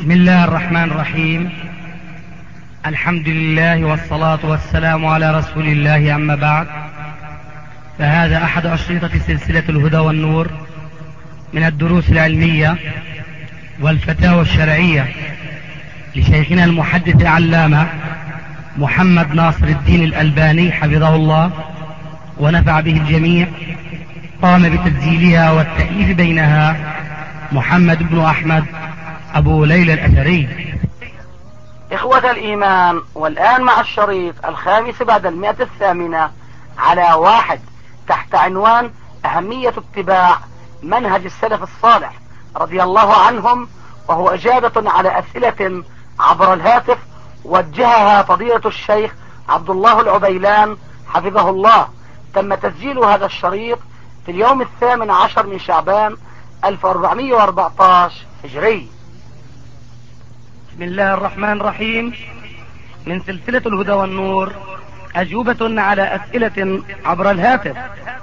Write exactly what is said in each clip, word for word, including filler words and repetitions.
بسم الله الرحمن الرحيم. الحمد لله والصلاة والسلام على رسول الله، أما بعد، فهذا أحد أشرطة سلسلة الهدى والنور من الدروس العلمية والفتاوى الشرعية لشيخنا المحدث العلامة محمد ناصر الدين الألباني حفظه الله ونفع به الجميع. قام بتسجيلها والتأليف بينها محمد بن أحمد أبو ليلى الأثري. إخوة الإيمان، والآن مع الشريط الخامس بعد المئة الثامنة على واحد تحت عنوان أهمية اتباع منهج السلف الصالح رضي الله عنهم، وهو إجابة على أسئلة عبر الهاتف وجهها فضيلة الشيخ عبد الله العبيلان حفظه الله. تم تسجيل هذا الشريط في اليوم الثامن عشر من شعبان ألف وأربعمائة وأربعة عشر هجري. بسم الله الرحمن الرحيم. من سلسلة الهدى والنور، أجوبة على أسئلة عبر الهاتف.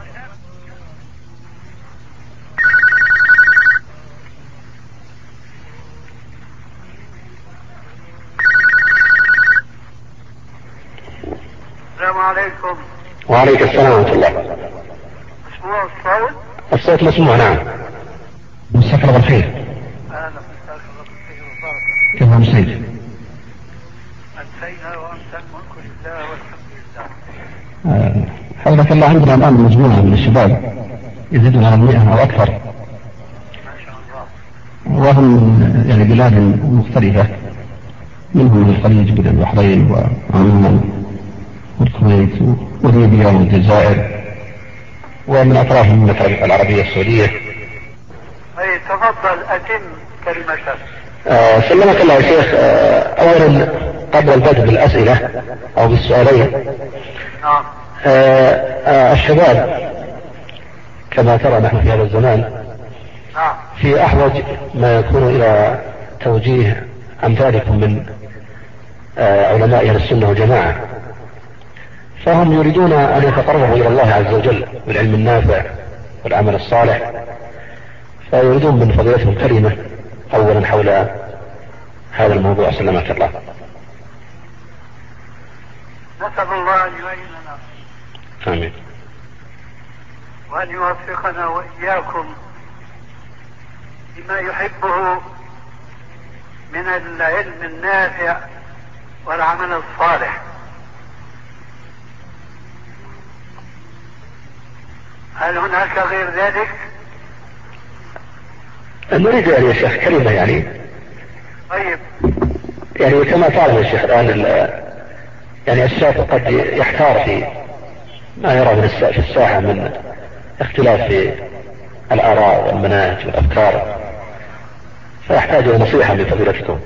السلام عليكم. وعليكم السلام ورحمة الله. مسموع الصوت؟ الصوت مسموع، نعم. مساك الله بالخير. أهلا مساك الله بالخير وبركاته. كيف أمسيت؟ أمسينا وأمسى الملك لله والحمد آه، لله. حضرتك الله، عندنا الآن مجموعة من الشباب يزيدون على المئة أو أكثر، ما شاء الله، وهم من يعني بلاد مختلفة، منهم من الخليج من البحرين وعمان والكويت وليبيا والجزائر ومن أطراف المملكة العربية السعودية. أي تفضل أتم كلمتك. آه، سلمك الله يا شيخ. آه، أولا قبل البدء بالأسئلة أو بالسؤالين، نعم. آه، آه، الشباب كما ترى نحن في هذا الزمان نعم. في أحوج ما يكون إلى توجيه أمثالكم من آه، علماء أهل السنة والجماعة، فهم يريدون أن يتقربوا إلى الله عز وجل بالعلم النافع والعمل الصالح، فيريدون من فضيلتهم كلمة أولا حول هذا الموضوع. سلمك الله. نسأل الله أن يعيننا آمين. وأن يوفقنا وإياكم لما يحبه من العلم النافع والعمل الصالح. هل هناك غير ذلك؟ نريد يا شيخ كلمة يعني طيب. يعني كما تعلم يا شيخ الآن يعني الشاب قد يحتار في ما يرى من في الساحة من اختلاف في الآراء والمناهج والأفكار، فيحتاج إلى نصيحة من فضيلتكم.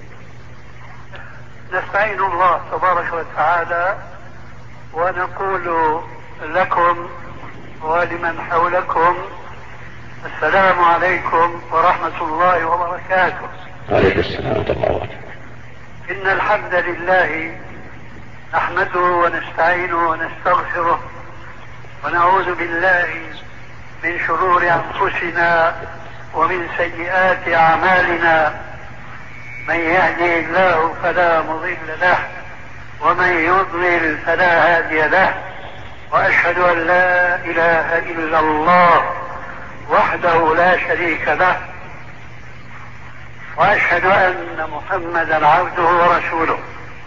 نستعين الله تبارك وتعالى ونقول لكم ولمن حولكم السلام عليكم ورحمة الله وبركاته. عليكم السلام ورحمة الله وبركاته. إن الحمد لله نحمده ونستعينه ونستغفره ونعوذ بالله من شرور أنفسنا ومن سيئات أعمالنا. من يهدي الله فلا مضل له ومن يضلل فلا هادي له، وأشهد أن لا إله إلا الله وحده لا شريك له، وأشهد أن محمدا عبده ورسوله.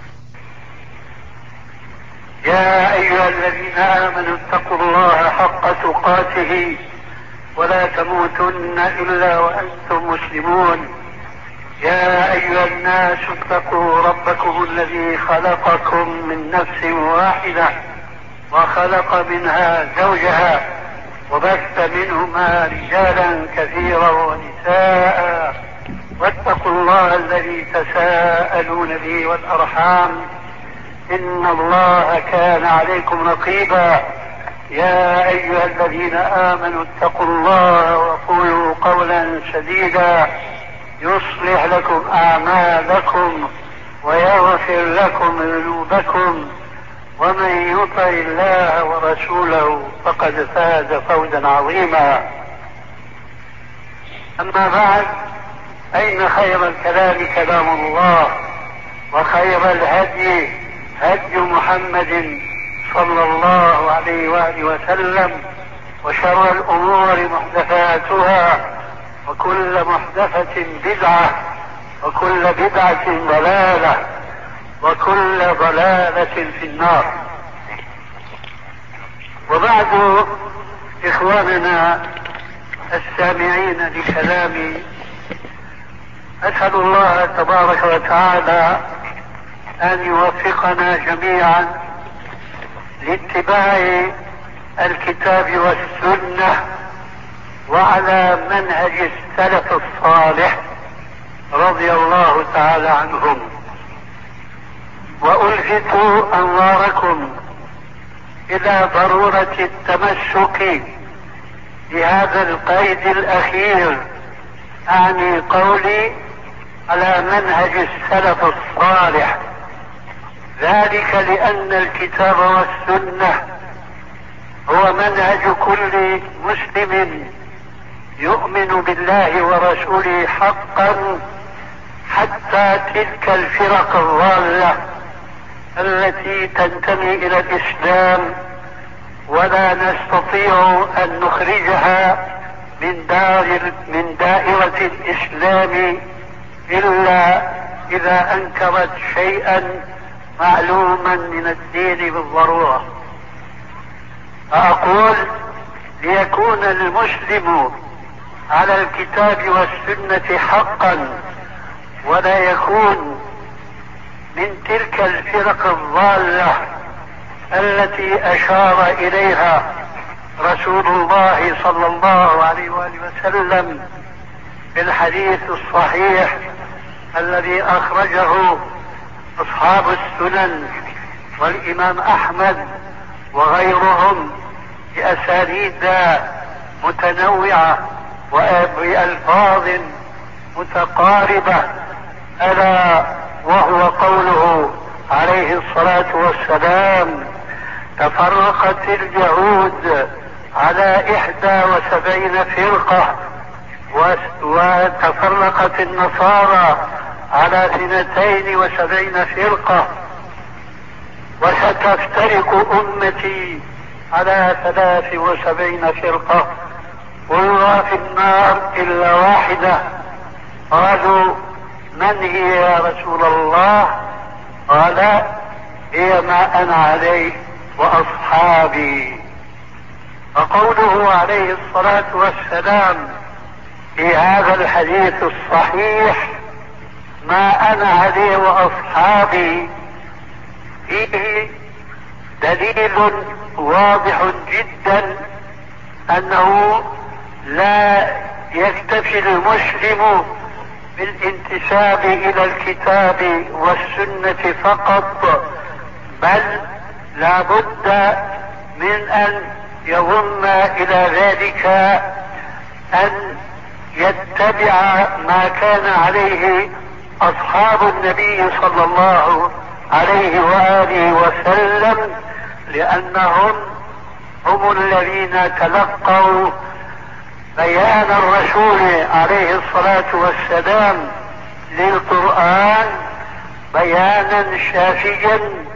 يا أيها الذين آمنوا اتقوا الله حق تقاته ولا تموتن إلا وأنتم مسلمون. يا أيها الناس اتقوا ربكم الذي خلقكم من نفس واحدة وخلق منها زوجها وبث منهما رجالا كثيرا ونساء، واتقوا الله الذي تساءلون به والأرحام إن الله كان عليكم رقيبا. يا أيها الذين آمنوا اتقوا الله وقولوا قولا سديدا يصلح لكم أعمالكم ويغفر لكم ذنوبكم، ومن يطع الله ورسوله فقد فاز فوزا عظيما. أما بعد، أين خير الكلام كلام الله، وخير الهدي هدي محمد صلى الله عليه وآله وسلم، وشر الأمور محدثاتها، وكل محدثة بدعة، وكل بدعة ضلالة، وكل ضلالة في النار. وبعد، إخواننا السامعين لكلامي، أسأل الله تبارك وتعالى أن يوفقنا جميعا لاتباع الكتاب والسنة وعلى منهج السلف الصالح رضي الله تعالى عنهم. وألفت أنظاركم إلى ضرورة التمسك بهذا القيد الأخير، أعني قولي على منهج السلف الصالح، ذلك لأن الكتاب والسنة هو منهج كل مسلم يؤمن بالله ورسوله حقا، حتى تلك الفرق الضالة التي تنتمي إلى الإسلام ولا نستطيع أن نخرجها من دار من دائرة الإسلام إلا إذا أنكرت شيئا معلوما من الدين بالضرورة. فأقول ليكون المسلم على الكتاب والسنة حقا، ولا يكون من تلك الفرق الضالة التي أشار إليها رسول الله صلى الله عليه وآله وسلم في الحديث الصحيح الذي أخرجه أصحاب السنن والإمام أحمد وغيرهم بأسانيد متنوعة وبألفاظ متقاربة، ألا وهو قوله عليه الصلاة والسلام: تفرقت اليهود على إحدى وسبعين فرقة، وتفرقت النصارى على اثنتين وسبعين فرقة، وستفترق أمتي على ثلاث وسبعين فرقة، كلها في النار إلا واحدة. قالوا: من هي يا رسول الله؟ قال: هي ما أنا عليه وأصحابي. فقوله عليه الصلاة والسلام في هذا الحديث الصحيح: ما أنا عليه وأصحابي، فيه دليل واضح جدا أنه لا يكتفي المسلم بالانتساب إلى الكتاب والسنة فقط، بل لا بد من أن يضم إلى ذلك أن يتبع ما كان عليه أصحاب النبي صلى الله عليه وآله وسلم، لأنهم هم الذين تلقوا بيان الرسول عليه الصلاة والسلام للقرآن بيانا شافيا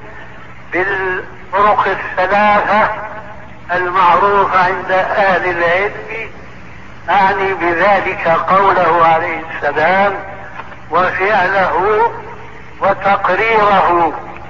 بالطرق الثلاثة المعروفة عند أهل العلم، أعني بذلك قوله عليه السلام وفعله وتقريره.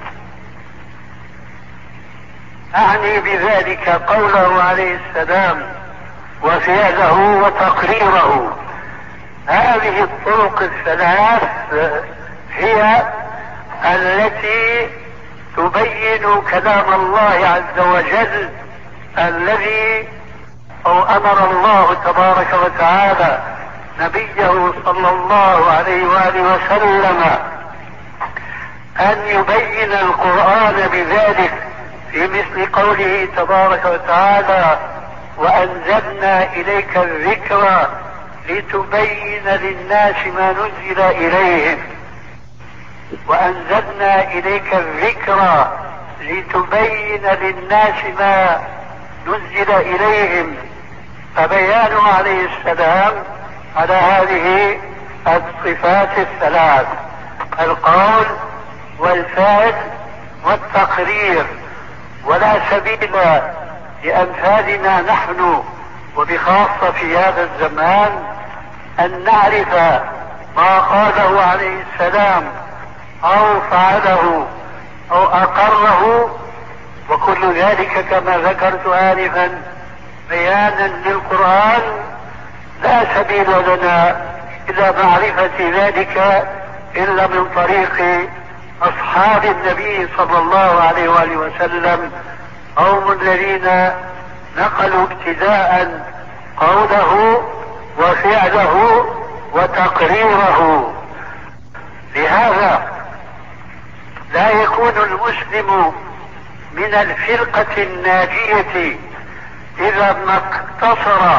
أعني بذلك قوله عليه السلام وفعله وتقريره. هذه الطرق الثلاث هي التي تبين كلام الله عز وجل الذي أو أمر الله تبارك وتعالى نبيه صلى الله عليه وآله وسلم أن يبين القرآن بذلك، في مثل قوله تبارك وتعالى: وأنزلنا إليك الذكر لتبين للناس ما نزل إليهم. وأنزلنا إليك الذكر لتبين للناس ما نزل إليهم. فبيان عليه السلام على هذه الصفات الثلاث: القول والفعل والتقرير. ولا سبيل لأمثالنا نحن وبخاصة في هذا الزمان أن نعرف ما قاله عليه السلام أو فعله أو أقره، وكل ذلك كما ذكرت آنفا بيانا للقرآن. لا سبيل لنا إلى معرفة ذلك إلا من طريق أصحاب النبي صلى الله عليه وآله وسلم، قوم الذين نقلوا ابتداء قوله وفعله وتقريره. لهذا لا يكون المسلم من الفرقة الناجية إذا ما اقتصر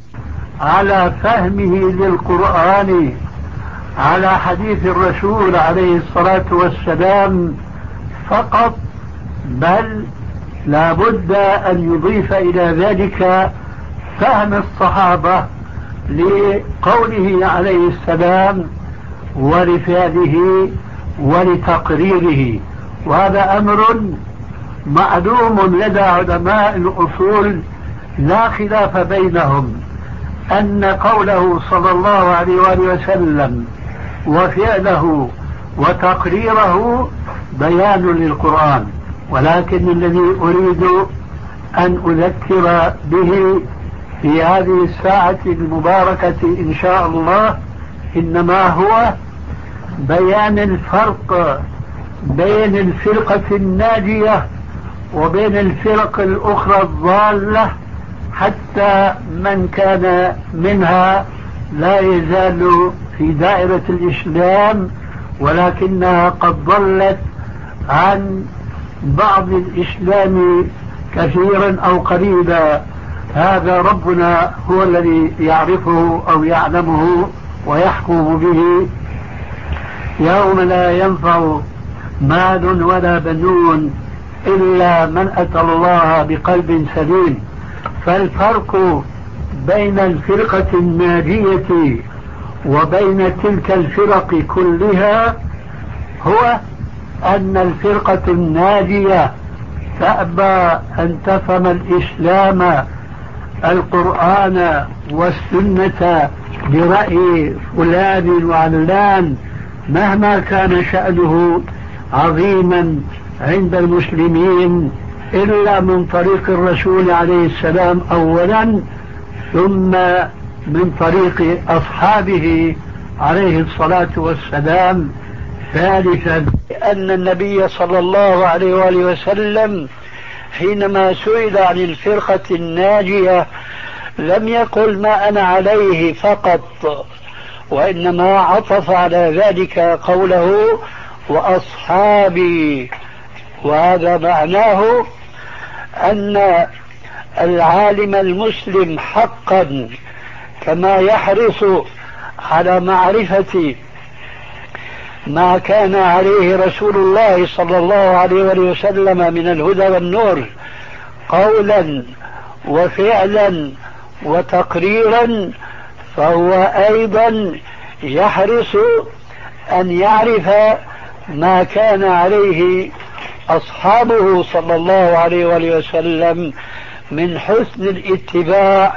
على فهمه للقرآن على حديث الرسول عليه الصلاة والسلام فقط، بل لا بد أن يضيف إلى ذلك فهم الصحابة لقوله عليه السلام ولفعله ولتقريره. وهذا أمر معلوم لدى علماء الأصول لا خلاف بينهم، أن قوله صلى الله عليه وآله وسلم وفعله وتقريره بيان للقرآن. ولكن الذي أريد أن أذكر به في هذه الساعة المباركة إن شاء الله إنما هو بيان الفرق بين الفرقة الناجية وبين الفرق الأخرى الضالة، حتى من كان منها لا يزال في دائرة الإسلام ولكنها قد ضلت عن بعض الإسلام كثيرا أو قليلا. هذا ربنا هو الذي يعرفه أو يعلمه ويحكم به يوم لا ينفع مال ولا بنون إلا من أتى الله بقلب سليم. فالفرق بين الفرقة الناجية وبين تلك الفرق كلها هو أن الفرقة الناجية تأبى أن تفهم الإسلام القرآن والسنة برأي فلان وعلان مهما كان شأنه عظيما عند المسلمين، إلا من طريق الرسول عليه السلام أولا، ثم من طريق أصحابه عليه الصلاة والسلام ثالثا. أن النبي صلى الله عليه وآله وسلم حينما سئل عن الفرقة الناجية لم يقل ما أنا عليه فقط، وإنما عطف على ذلك قوله وأصحابي. وهذا معناه أن العالم المسلم حقا كما يحرص على معرفة ما كان عليه رسول الله صلى الله عليه وسلم من الهدى والنور قولا وفعلا وتقريرا، فهو أيضا يحرص أن يعرف ما كان عليه أصحابه صلى الله عليه وسلم من حسن الاتباع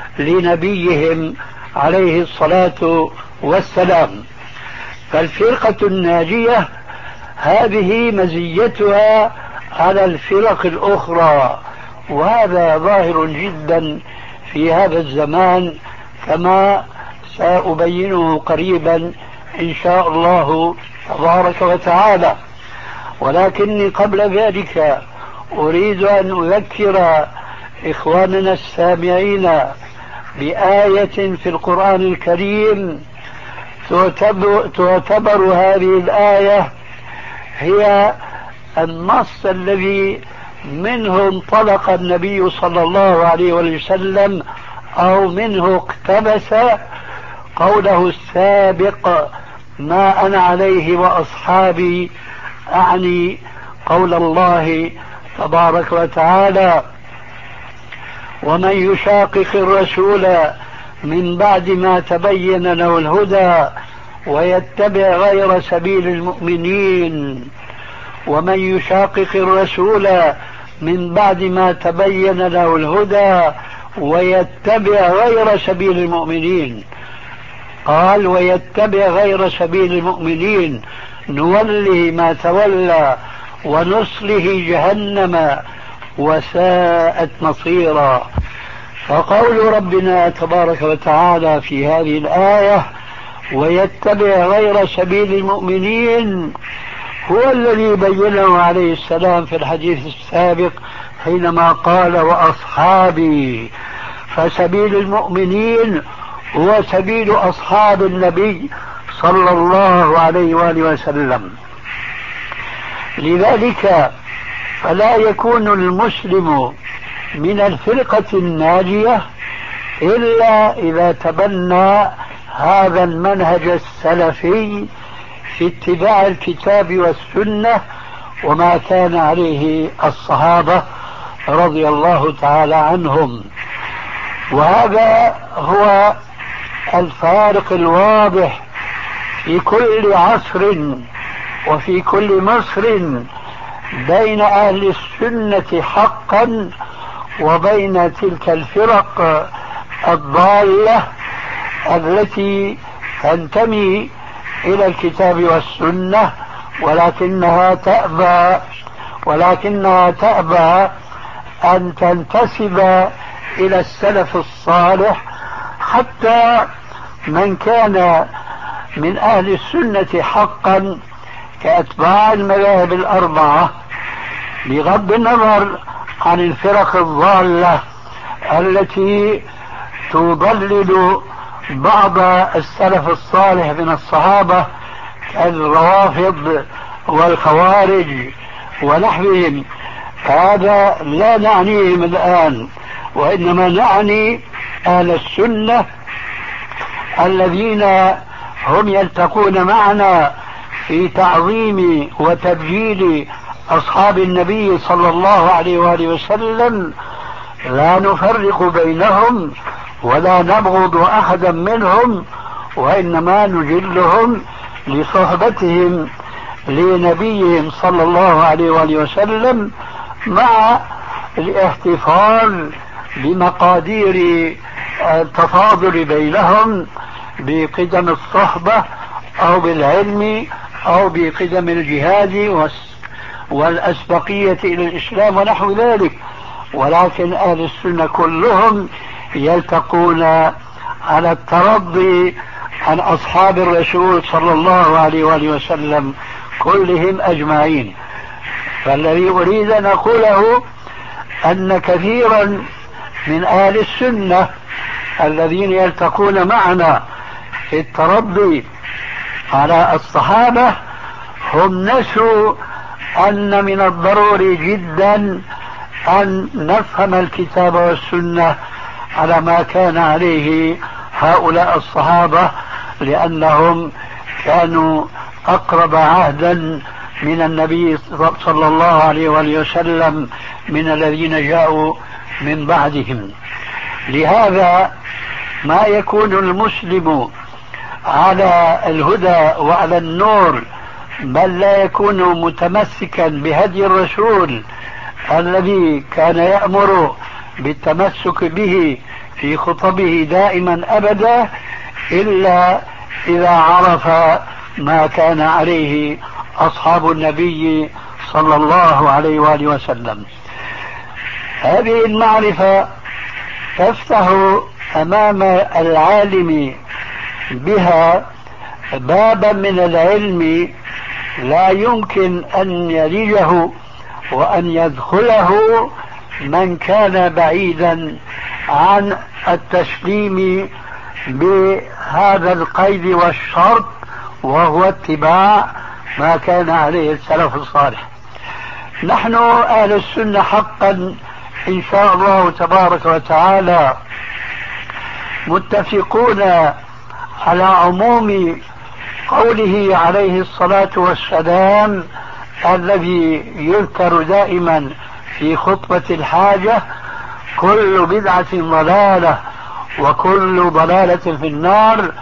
لنبيهم عليه الصلاة والسلام. فالفرقة الناجية هذه مزيتها على الفرق الأخرى، وهذا ظاهر جدا في هذا الزمان كما سأبينه قريبا إن شاء الله تبارك وتعالى. ولكني قبل ذلك أريد أن أذكر إخواننا السامعين بآية في القرآن الكريم تعتبر, تعتبر هذه الآية هي النص الذي منه انطلق النبي صلى الله عليه وسلم أو منه اقتبس قوله السابق ما أنا عليه وأصحابي، أعني قول الله تبارك وتعالى ومن يشاقق الرسول من بعد ما تبين له الهدى ويتبع غير سبيل المؤمنين ومن يشاقق الرسول من بعد ما تبين له الهدى ويتبع غير سبيل المؤمنين، قال ويتبع غير سبيل المؤمنين نوله ما تولى ونصله جهنم وساءت مصيرا. فقول ربنا تبارك وتعالى في هذه الآية ويتبع غير سبيل المؤمنين هو الذي بينه عليه السلام في الحديث السابق حينما قال وأصحابي، فسبيل المؤمنين هو سبيل أصحاب النبي صلى الله عليه وآله وسلم. لذلك فلا يكون المسلم من الفرقة الناجية إلا إذا تبنى هذا المنهج السلفي في اتباع الكتاب والسنة وما كان عليه الصحابة رضي الله تعالى عنهم. وهذا هو الفارق الواضح في كل عصر وفي كل مصر بين أهل السنة حقا وبين تلك الفرق الضالة التي تنتمي إلى الكتاب والسنة ولكنها تأبى ولكنها تأبى أن تنتسب إلى السلف الصالح. حتى من كان من أهل السنة حقا كأتباع المذاهب الأربعة بغض النظر عن الفرق الضالة التي تضلل بعض السلف الصالح من الصحابة كالروافض والخوارج ونحوهم، هذا لا نعنيهم الآن، وإنما نعني أهل السنة الذين هم يلتقون معنا في تعظيم وتبجيل أصحاب النبي صلى الله عليه وآله وسلم، لا نفرق بينهم ولا نبغض أحدا منهم، وإنما نجلهم لصحبتهم لنبيهم صلى الله عليه وآله وسلم مع الاحتفال بمقادير التفاضل بينهم بقدم الصحبة أو بالعلم أو بقدم الجهاد والأسبقية إلى الإسلام ونحو ذلك. ولكن أهل السنة كلهم يلتقون على الترضي عن أصحاب الرسول صلى الله عليه وآله وسلم كلهم أجمعين. فالذي أريد أن أقوله أن كثيرا من أهل السنة الذين يلتقون معنا في الترضي على الصحابة هم نسوا أن من الضروري جدا أن نفهم الكتاب والسنة على ما كان عليه هؤلاء الصحابة، لأنهم كانوا أقرب عهدا من النبي صلى الله عليه وآله وسلم من الذين جاءوا من بعدهم. لهذا ما يكون المسلم على الهدى وعلى النور بل لا يكون متمسكا بهدي الرسول الذي كان يأمر بالتمسك به في خطبه دائما أبدا إلا إذا عرف ما كان عليه أصحاب النبي صلى الله عليه وآله وسلم. هذه المعرفة تفتح أمام العالم بها بابا من العلم لا يمكن أن يلجه وأن يدخله من كان بعيدا عن التسليم بهذا القيد والشرط، وهو اتباع ما كان عليه السلف الصالح. نحن أهل السنة حقا إن شاء الله تبارك وتعالى متفقون على عموم قوله عليه الصلاة والسلام الذي يذكر دائما في خطبة الحاجة: كل بدعة ضلالة وكل ضلالة في النار.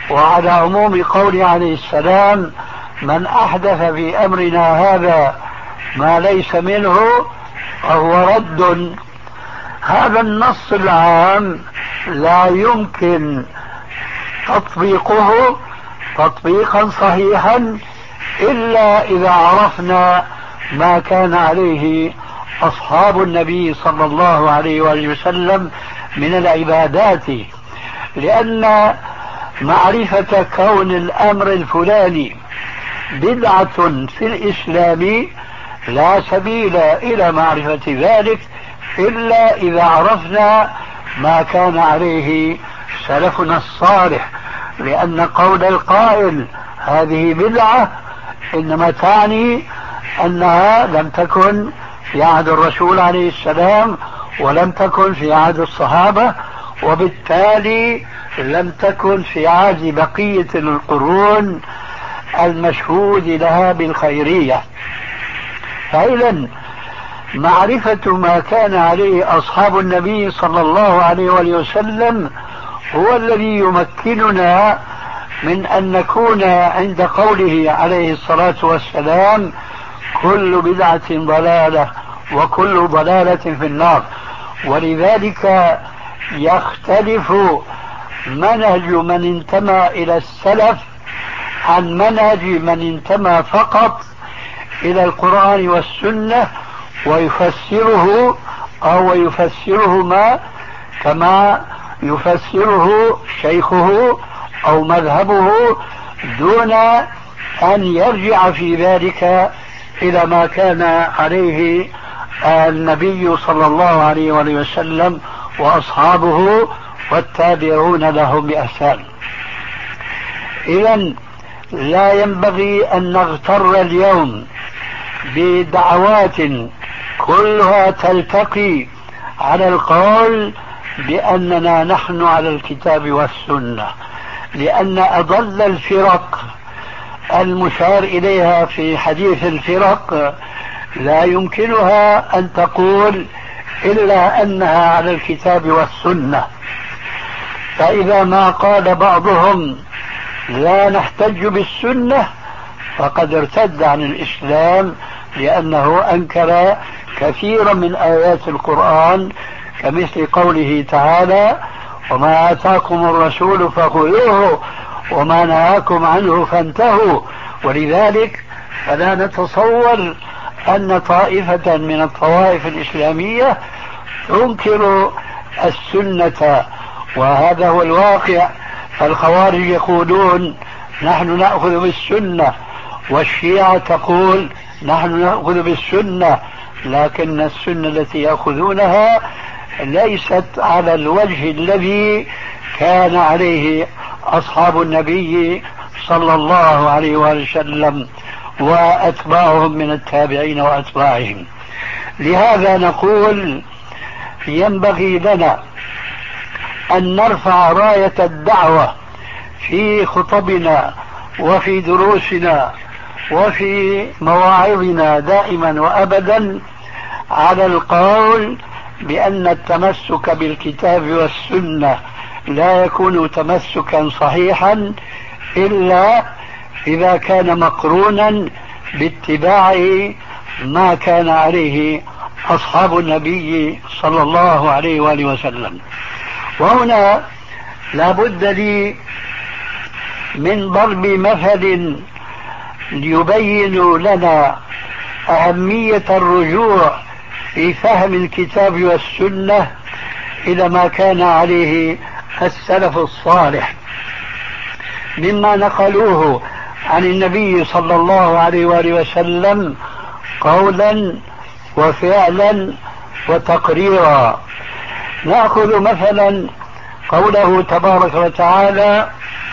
وعلى عموم قوله عليه السلام: من أحدث في أمرنا هذا ما ليس منه فهو رد. هذا النص العام لا يمكن تطبيقه تطبيقا صحيحا إلا إذا عرفنا ما كان عليه أصحاب النبي صلى الله عليه وآله وسلم من العبادات، لأن معرفة كون الأمر الفلاني بدعة في الإسلام لا سبيل إلى معرفة ذلك إلا إذا عرفنا ما كان عليه سلفنا الصالح، لأن قول القائل هذه بدعة إنما تعني أنها لم تكن في عهد الرسول عليه السلام ولم تكن في عهد الصحابة، وبالتالي لم تكن في عهد بقية القرون المشهود لها بالخيرية. فإذا معرفة ما كان عليه أصحاب النبي صلى الله عليه وسلم هو الذي يمكننا من أن نكون عند قوله عليه الصلاة والسلام: كل بدعة ضلالة وكل ضلالة في النار. ولذلك يختلف منهج من انتمى إلى السلف عن منهج من انتمى فقط إلى القرآن والسنة ويفسره أو يفسرهما كما يفسره شيخه أو مذهبه، دون أن يرجع في ذلك إلى ما كان عليه النبي صلى الله عليه وسلم وأصحابه والتابعون لهم بإحسان. إذن لا ينبغي أن نغتر اليوم بدعوات كلها تلتقي على القول بأننا نحن على الكتاب والسنة، لأن أضل الفرق المشار إليها في حديث الفرق لا يمكنها أن تقول إلا أنها على الكتاب والسنة. فإذا ما قال بعضهم لا نحتج بالسنة فقد ارتد عن الإسلام، لأنه أنكر كثيرا من آيات القرآن كمثل قوله تعالى: وما آتاكم الرسول فخذوه وما نهاكم عنه فانتهوا. ولذلك فلا نتصور أن طائفة من الطوائف الإسلامية تنكر السنة، وهذا هو الواقع. فالخوارج يقولون نحن نأخذ بالسنة، والشيعة تقول نحن نأخذ بالسنة، لكن السنة التي يأخذونها ليست على الوجه الذي كان عليه أصحاب النبي صلى الله عليه وسلم وأتباعهم من التابعين وأتباعهم. لهذا نقول ينبغي لنا أن نرفع راية الدعوة في خطبنا وفي دروسنا وفي مواعظنا دائما وأبدا على القول بأن التمسك بالكتاب والسنة لا يكون تمسكا صحيحا إلا إذا كان مقرونا باتباع ما كان عليه أصحاب النبي صلى الله عليه وآله وسلم. وهنا لا بد لي من ضرب مثل ليبين لنا أهمية الرجوع في فهم الكتاب والسنة إلى ما كان عليه السلف الصالح مما نقلوه عن النبي صلى الله عليه وآله وسلم قولا وفعلا وتقريرا. نأخذ مثلا قوله تبارك وتعالى: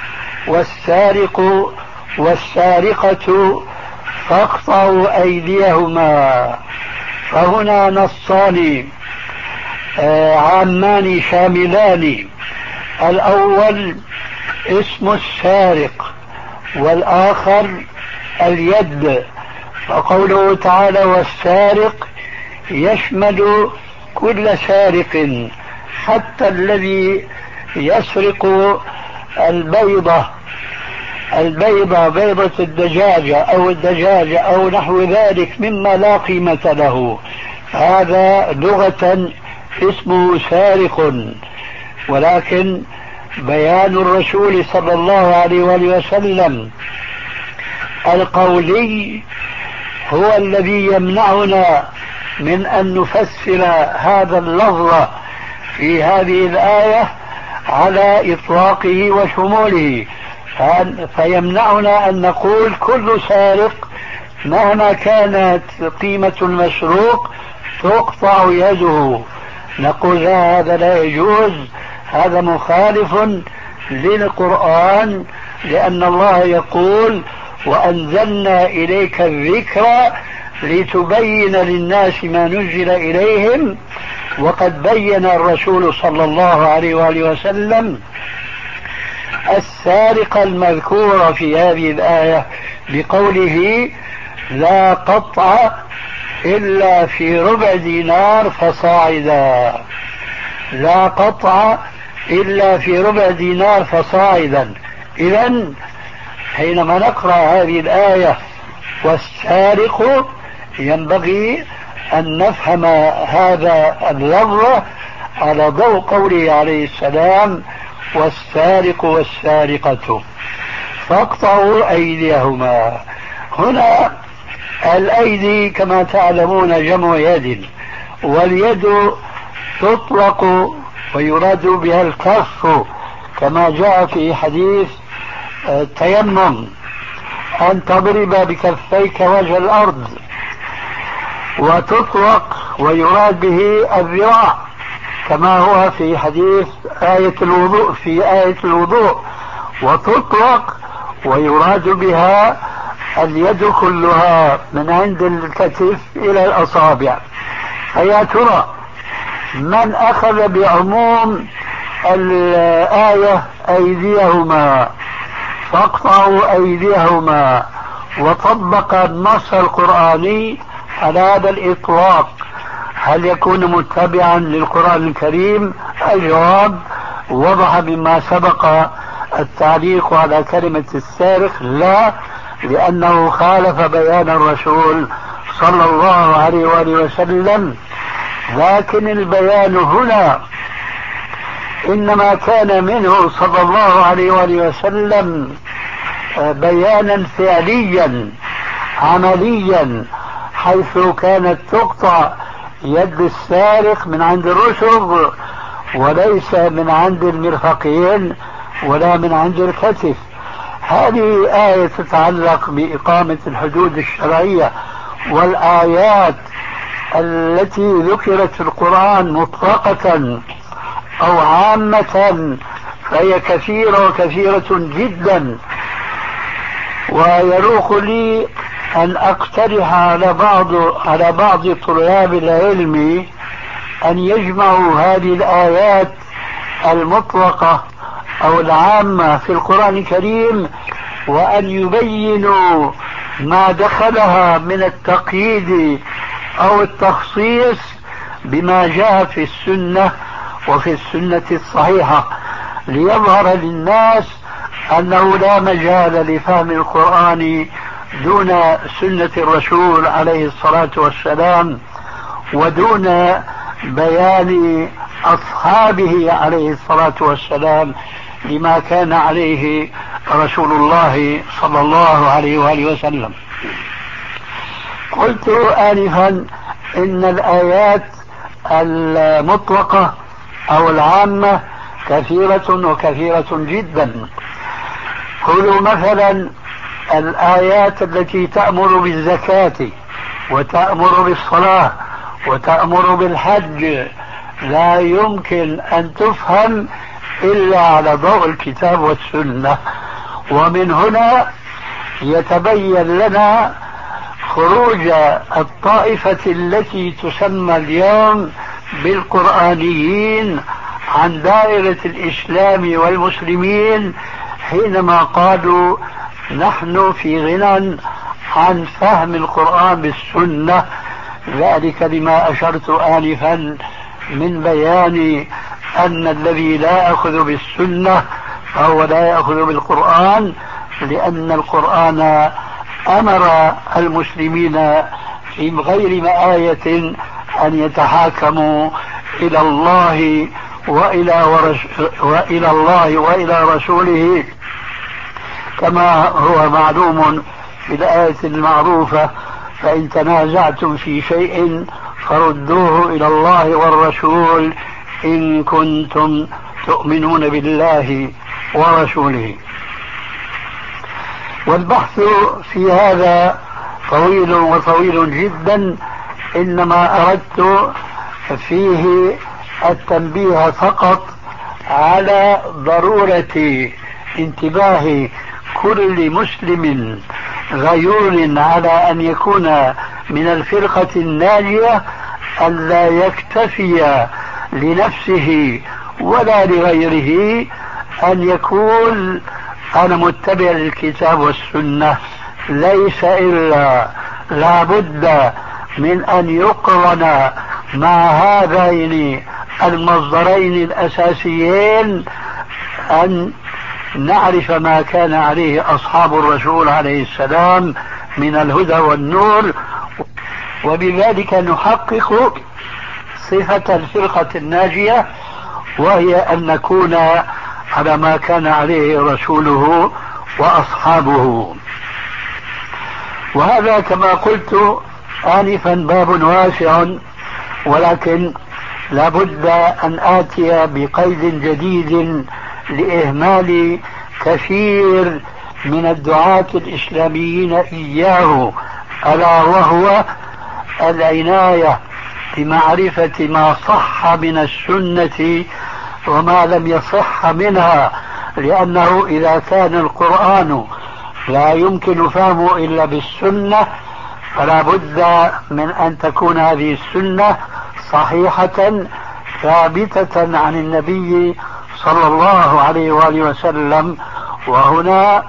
والسارق والسارقة فاقطعوا أيديهما. فهنا نصان عامان شاملان: الأول اسم السارق والآخر اليد. فقوله تعالى والسارق يشمل كل سارق حتى الذي يسرق البيضة البيضة بيضة الدجاجة أو الدجاجة أو نحو ذلك مما لا قيمة له، هذا لغة اسمه سارق. ولكن بيان الرسول صلى الله عليه وآله وسلم القولي هو الذي يمنعنا من أن نفسر هذا اللفظ في هذه الآية على إطلاقه وشموله، فيمنعنا أن نقول كل سارق مهما كانت قيمة المسروق تقطع يده. نقول لا، هذا لا يجوز، هذا مخالف للقرآن، لأن الله يقول وأنزلنا إليك الذكر لتبين للناس ما نزل إليهم. وقد بين الرسول صلى الله عليه وآله وسلم السارق المذكور في هذه الآية بقوله لا قطع إلا في ربع دينار فصاعدا، لا قطع إلا في ربع دينار فصاعدا. إذن حينما نقرأ هذه الآية والسارق ينبغي أن نفهم هذا اللفظ على ضوء قوله عليه السلام والسارق والسارقة فاقطعوا أيديهما. هنا الأيدي كما تعلمون جمع يد، واليد تطلق ويراد بها الكف كما جاء في حديث التيمم أن تضرب بكفيك وجه الأرض، وتطلق ويراد به الذراع كما هو في حديث آية الوضوء في آية الوضوء، وتطلق ويراد بها اليد كلها من عند الكتف إلى الأصابع. فيا ترى من أخذ بعموم الآية أيديهما فاقطعوا أيديهما وطبق النص القرآني على هذا الإطلاق، هل يكون متبعا للقرآن الكريم؟ الجواب وضح مما سبق التعليق على كلمة السارق، لا، لأنه خالف بيان الرسول صلى الله عليه وآله وسلم. لكن البيان هنا إنما كان منه صلى الله عليه وآله وسلم بيانا فعليا عمليا، حيث كانت تقطع يد السارق من عند الرسغ وليس من عند المرفقين ولا من عند الكتف. هذه آية تتعلق بإقامة الحدود الشرعية، والآيات التي ذكرت في القرآن مطلقة أو عامة فهي كثيرة وكثيرة جدا. ويروق لي أن أقترح على بعض على بعض طلاب العلم أن يجمعوا هذه الآيات المطلقة أو العامة في القرآن الكريم وأن يبينوا ما دخلها من التقييد أو التخصيص بما جاء في السنة وفي السنة الصحيحة، ليظهر للناس أنه لا مجال لفهم القرآن دون سنة الرسول عليه الصلاة والسلام ودون بيان أصحابه عليه الصلاة والسلام لما كان عليه رسول الله صلى الله عليه وآله وسلم. قلت آنفا إن الآيات المطلقة أو العامة كثيرة وكثيرة جدا. قولوا مثلا الآيات التي تأمر بالزكاة وتأمر بالصلاة وتأمر بالحج لا يمكن أن تفهم إلا على ضوء الكتاب والسنة. ومن هنا يتبين لنا خروج الطائفة التي تسمى اليوم بالقرآنيين عن دائرة الإسلام والمسلمين حينما قالوا نحن في غنى عن فهم القرآن بالسنة، ذلك لما أشرت آنفا من بيان أن الذي لا يأخذ بالسنة فهو لا يأخذ بالقرآن، لأن القرآن أمر المسلمين في غير ما آية أن يتحاكموا إلى الله وإلى, ورش وإلى الله وإلى رسوله، كما هو معلوم في الآية المعروفة: فإن تنازعتم في شيء فردوه إلى الله والرسول إن كنتم تؤمنون بالله ورسوله. والبحث في هذا طويل وطويل جدا، إنما أردت فيه التنبيه فقط على ضرورة انتباه كل مسلم غيور على أن يكون من الفرقة الناجية، ألا يكتفي لنفسه ولا لغيره أن يقول أنا متبع للكتاب والسنة، ليس إلا لابد من أن يقرن مع هذين المصدرين الأساسيين أن نعرف ما كان عليه أصحاب الرسول عليه السلام من الهدى والنور، وبذلك نحقق صفة الفرقة الناجية، وهي أن نكون على ما كان عليه رسوله وأصحابه. وهذا كما قلت آنفا باب واسع، ولكن لابد أن آتي بقيد جديد لإهمال كثير من الدعاة الإسلاميين إياه، ألا وهو العناية بمعرفة ما صح من السنة وما لم يصح منها، لأنه إذا كان القرآن لا يمكن فهمه إلا بالسنة فلا بد من أن تكون هذه السنة صحيحة ثابتة عن النبي صلى الله عليه وآله وسلم. وهنا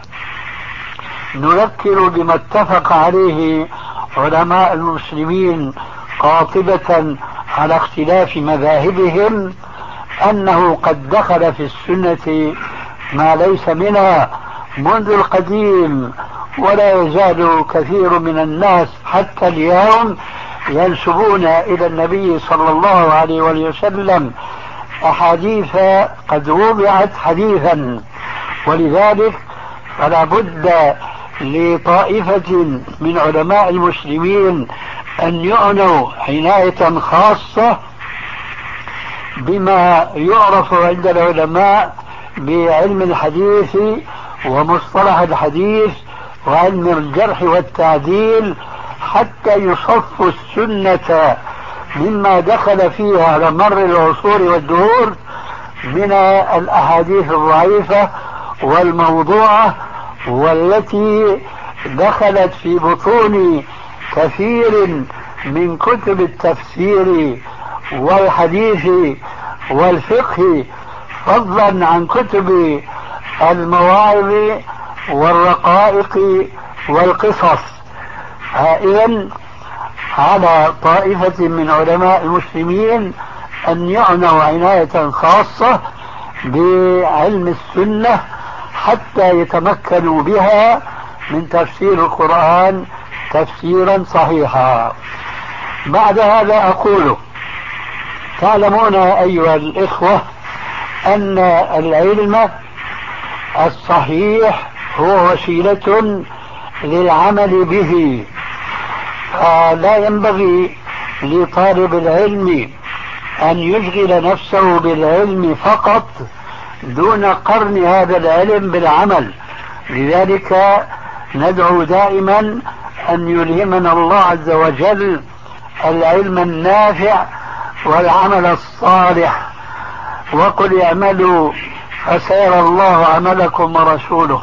نذكر بما اتفق عليه علماء المسلمين قاطبة على اختلاف مذاهبهم، أنه قد دخل في السنة ما ليس منها منذ القديم، ولا يزال كثير من الناس حتى اليوم ينسبون إلى النبي صلى الله عليه وسلم أحاديث قد وضعت حديثا. ولذلك فلا بد لطائفة من علماء المسلمين أن يعنوا عناية خاصة بما يعرف عند العلماء بعلم الحديث ومصطلح الحديث وعلم الجرح والتعديل، حتى يصف السنة مما دخل فيها على مر العصور والدهور من الأحاديث الضعيفة والموضوعة، والتي دخلت في بطون كثير من كتب التفسير والحديث والفقه، فضلا عن كتب المواعظ والرقائق والقصص. إذن على طائفة من علماء المسلمين أن يعنوا عناية خاصة بعلم السنة حتى يتمكنوا بها من تفسير القرآن تفسيرا صحيحا. بعد هذا أقول: تعلمون أيها الإخوة أن العلم الصحيح هو وسيلة للعمل به، فلا ينبغي لطالب العلم أن يشغل نفسه بالعلم فقط دون قرن هذا العلم بالعمل. لذلك ندعو دائما أن يلهمنا الله عز وجل العلم النافع والعمل الصالح، وقل اعملوا فسيرى الله عملكم ورسوله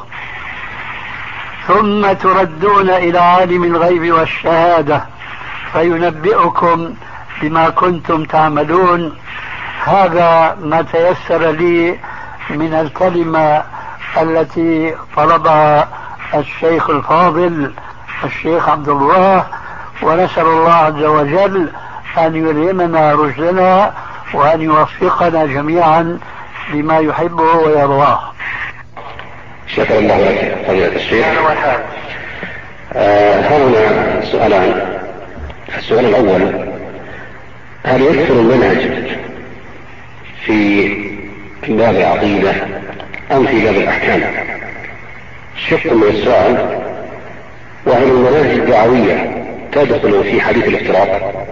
ثم تردون إلى عالم الغيب والشهادة فينبئكم بما كنتم تعملون. هذا ما تيسر لي من الكلمة التي طلبها الشيخ الفاضل الشيخ عبد الله، ونسأل الله عز وجل أن يلهمنا رشدنا وأن يوفقنا جميعا لما يحبه ويرضاه. شكرا الله لك فضيلة الشيخ. آه هنا سؤالان. السؤال الأول: هل يدخل المنهج في باب العقيدة أم في باب الأحكام؟ شق من السؤال: وهل المناهج الدعوية تدخل في حديث الافتراق؟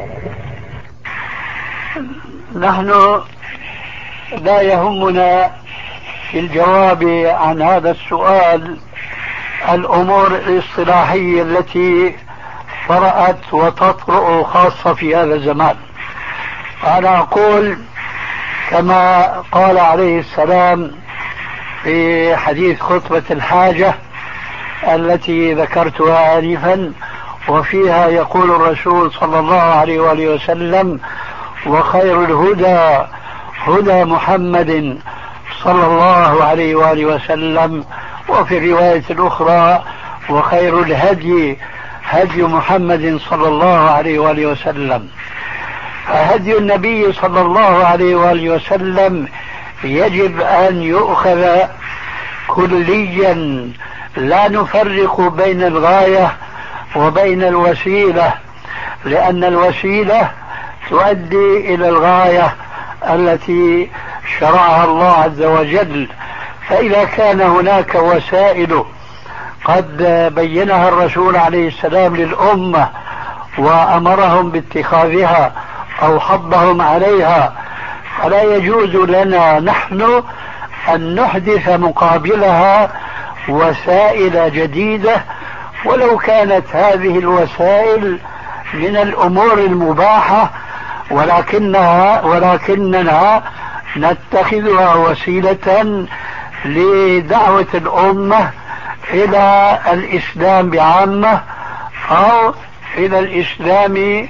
نحن لا يهمنا في الجواب عن هذا السؤال الأمور الاصطلاحية التي طرأت وتطرأ خاصة في هذا الزمان. أنا أقول كما قال عليه السلام في حديث خطبة الحاجة التي ذكرتها آنفا، وفيها يقول الرسول صلى الله عليه وآله وسلم: وخير الهدى هدى محمد صلى الله عليه وآله وسلم. وفي الرواية الأخرى: وخير الهدي هدي محمد صلى الله عليه وآله وسلم. هدي النبي صلى الله عليه وآله وسلم يجب أن يؤخذ كليا، لا نفرق بين الغاية وبين الوسيلة، لأن الوسيلة تؤدي إلى الغاية التي شرعها الله عز وجل. فإذا كان هناك وسائل قد بينها الرسول عليه السلام للأمة وأمرهم باتخاذها أو حضهم عليها، فلا يجوز لنا نحن أن نحدث مقابلها وسائل جديدة، ولو كانت هذه الوسائل من الأمور المباحة، ولكنها ولكننا نتخذها وسيلة لدعوة الأمة إلى الإسلام بعامة أو إلى الإسلام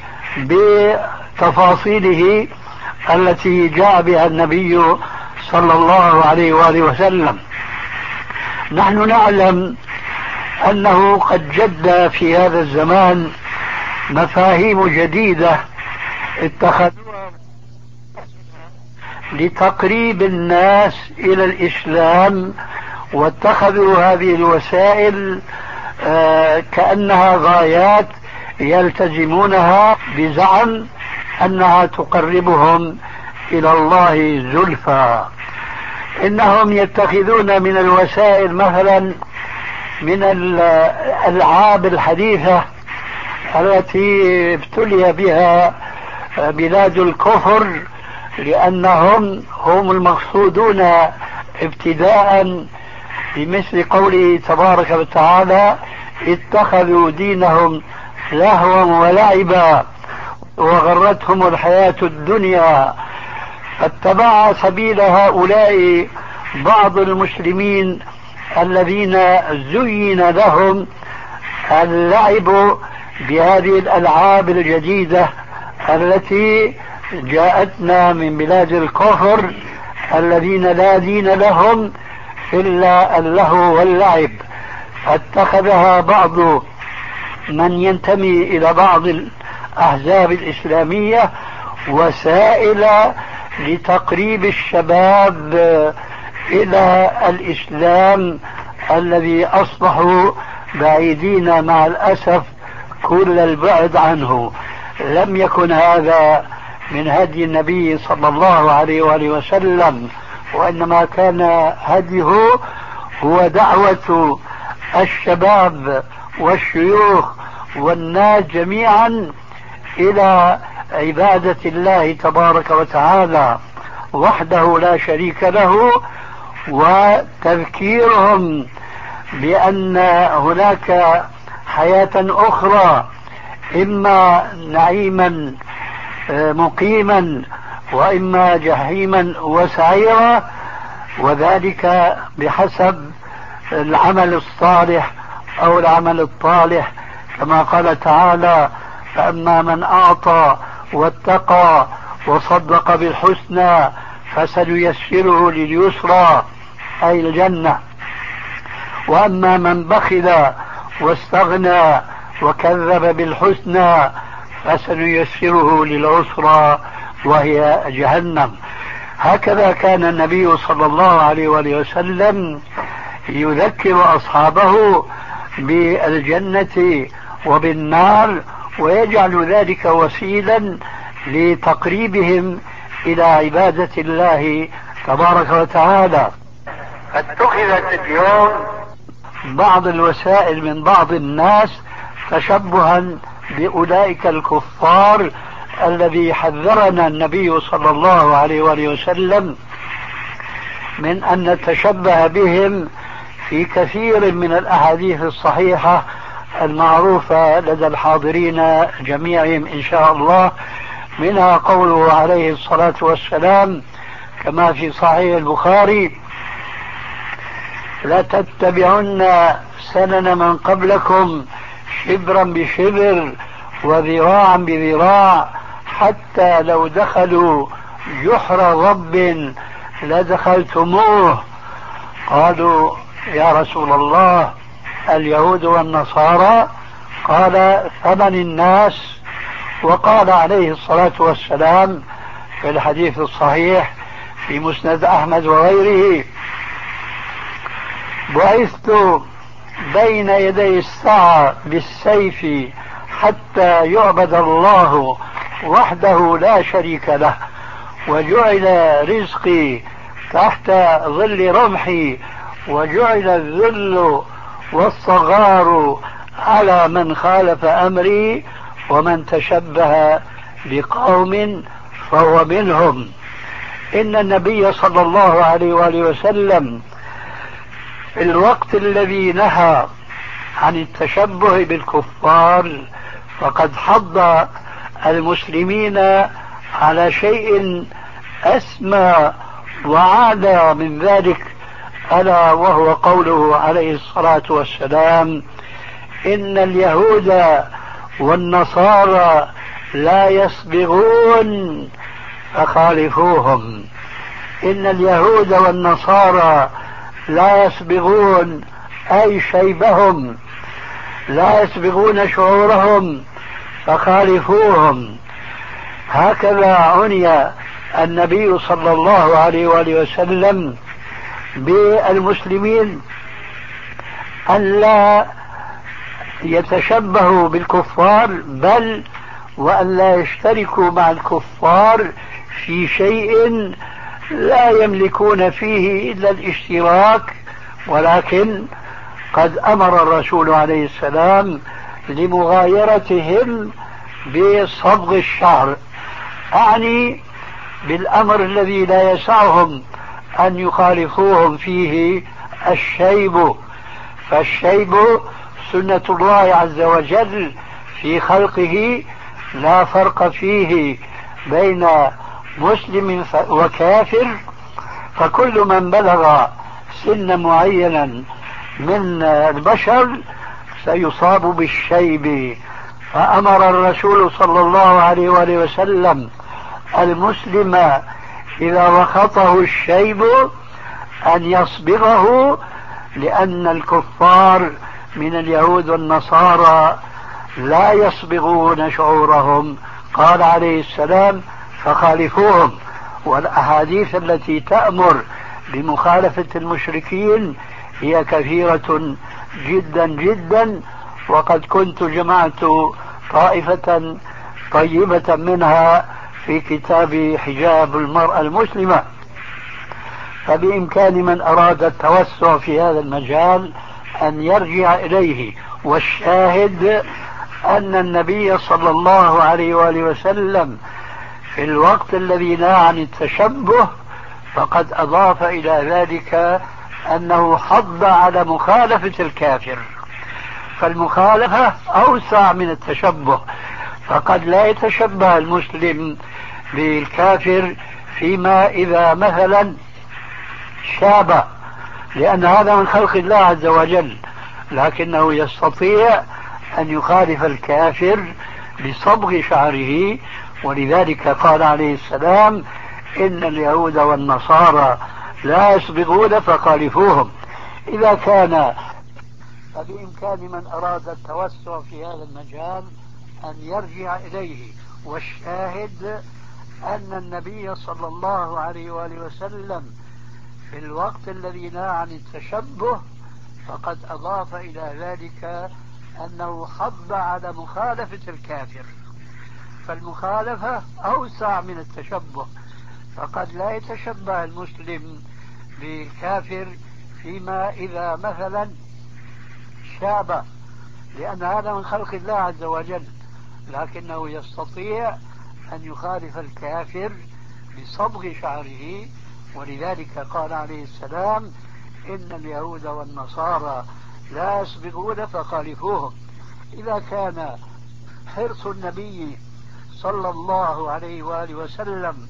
بتفاصيله التي جاء بها النبي صلى الله عليه وآله وسلم. نحن نعلم أنه قد جد في هذا الزمان مفاهيم جديدة اتخذوها لتقريب الناس إلى الإسلام، واتخذوا هذه الوسائل آه كأنها غايات يلتزمونها بزعم أنها تقربهم إلى الله زلفى. إنهم يتخذون من الوسائل مثلا من الألعاب الحديثة التي ابتلي بها بلاد الكفر، لأنهم هم المقصودون ابتداء، بمثل قوله تبارك وتعالى: اتخذوا دينهم لهوا ولعبا وغرتهم الحياة الدنيا. فاتبع سبيل هؤلاء بعض المسلمين الذين زين لهم اللعب بهذه الألعاب الجديدة التي جاءتنا من بلاد الكفر، الذين لا دين لهم إلا اللهو واللعب. فاتخذها بعض من ينتمي إلى بعض الأحزاب الإسلامية وسائل لتقريب الشباب إلى الإسلام الذي أصبحوا بعيدين مع الأسف كل البعد عنه. لم يكن هذا من هدي النبي صلى الله عليه وآله وسلم، وإنما كان هديه هو دعوة الشباب والشيوخ والناس جميعا إلى عبادة الله تبارك وتعالى وحده لا شريك له، وتذكيرهم بأن هناك حياة أخرى، إما نعيما مقيما وإما جحيما وسعيرا، وذلك بحسب العمل الصالح أو العمل الطالح، كما قال تعالى: فأما من أعطى واتقى وصدق بالحسنى فسنيسره لليسرى أي الجنة، وأما من بخل واستغنى وكذب بالحسنى فسنيسره للعسرى وهي جهنم. هكذا كان النبي صلى الله عليه وآله وسلم يذكر أصحابه بالجنة وبالنار، ويجعل ذلك وسيلا لتقريبهم إلى عبادة الله تبارك وتعالى. اتخذت اليوم بعض الوسائل من بعض الناس تشبها بأولئك الكفار الذي حذرنا النبي صلى الله عليه وآله وسلم من أن نتشبه بهم في كثير من الأحاديث الصحيحة المعروفة لدى الحاضرين جميعهم إن شاء الله، منها قوله عليه الصلاة والسلام كما في صحيح البخاري: لتتبعن سنن من قبلكم شبرا بشبر وذراعا بذراع حتى لو دخلوا جحر ضب لدخلتموه. قالوا يا رسول الله اليهود والنصارى؟ قال ثمن الناس. وقال عليه الصلاة والسلام في الحديث الصحيح في مسند أحمد وغيره: بعثت بين يدي الساعة بالسيف حتى يعبد الله وحده لا شريك له، وجعل رزقي تحت ظل رمحي، وجعل الذل والصغار على من خالف أمري، ومن تشبه بقوم فهو منهم. إن النبي صلى الله عليه وآله وسلم في الوقت الذي نهى عن التشبه بالكفار فقد حض المسلمين على شيء أسمى وعادى من ذلك، ألا وهو قوله عليه الصلاة والسلام: إن اليهود والنصارى لا يصبغون فخالفوهم. إن اليهود والنصارى لا يصبغون أي شيبهم، لا يصبغون شعورهم فخالفوهم. هكذا عني النبي صلى الله عليه وآله وسلم بالمسلمين أن لا يتشبهوا بالكفار، بل وأن لا يشتركوا مع الكفار في شيء لا يملكون فيه إلا الاشتراك، ولكن قد أمر الرسول عليه السلام لمغايرتهم بصبغ الشعر، أعني بالأمر الذي لا يسعهم أن يخالفوهم فيه الشيب. فالشيب سنة الله عز وجل في خلقه، لا فرق فيه بين مسلم وكافر، فكل من بلغ سن معينا من البشر سيصاب بالشيب. فأمر الرسول صلى الله عليه وآله وسلم المسلم إذا وخطه الشيب أن يصبغه، لأن الكفار من اليهود والنصارى لا يصبغون شعورهم. قال عليه السلام: فخالفوهم. والأحاديث التي تأمر بمخالفة المشركين هي كثيرة جدا جدا، وقد كنت جمعت طائفة طيبة منها في كتاب حجاب المرأة المسلمة، فبإمكان من أراد التوسع في هذا المجال أن يرجع إليه. والشاهد أن النبي صلى الله عليه وآله وسلم في الوقت الذي نهى عن التشبه فقد أضاف إلى ذلك أنه حض على مخالفة الكافر، فالمخالفة أوسع من التشبه، فقد لا يتشبه المسلم بالكافر فيما إذا مثلا شاب، لأن هذا من خلق الله عز وجل، لكنه يستطيع أن يخالف الكافر بصبغ شعره. ولذلك قال عليه السلام: إن اليهود والنصارى لا يصبغون فخالفوهم. إذا كان فبإمكان من أراد التوسع في هذا المجال أن يرجع إليه. والشاهد أن النبي صلى الله عليه وآله وسلم في الوقت الذي نهى عن التشبه فقد أضاف إلى ذلك أنه حض على مخالفة الكافر، فالمخالفة أوسع من التشبه، فقد لا يتشبه المسلم بالكافر فيما إذا مثلا شاب، لأن هذا من خلق الله عز وجل، لكنه يستطيع أن يخالف الكافر بصبغ شعره. ولذلك قال عليه السلام: إن اليهود والنصارى لا يسبغون فخالفوهم. إذا كان حرص النبي صلى الله عليه وآله وسلم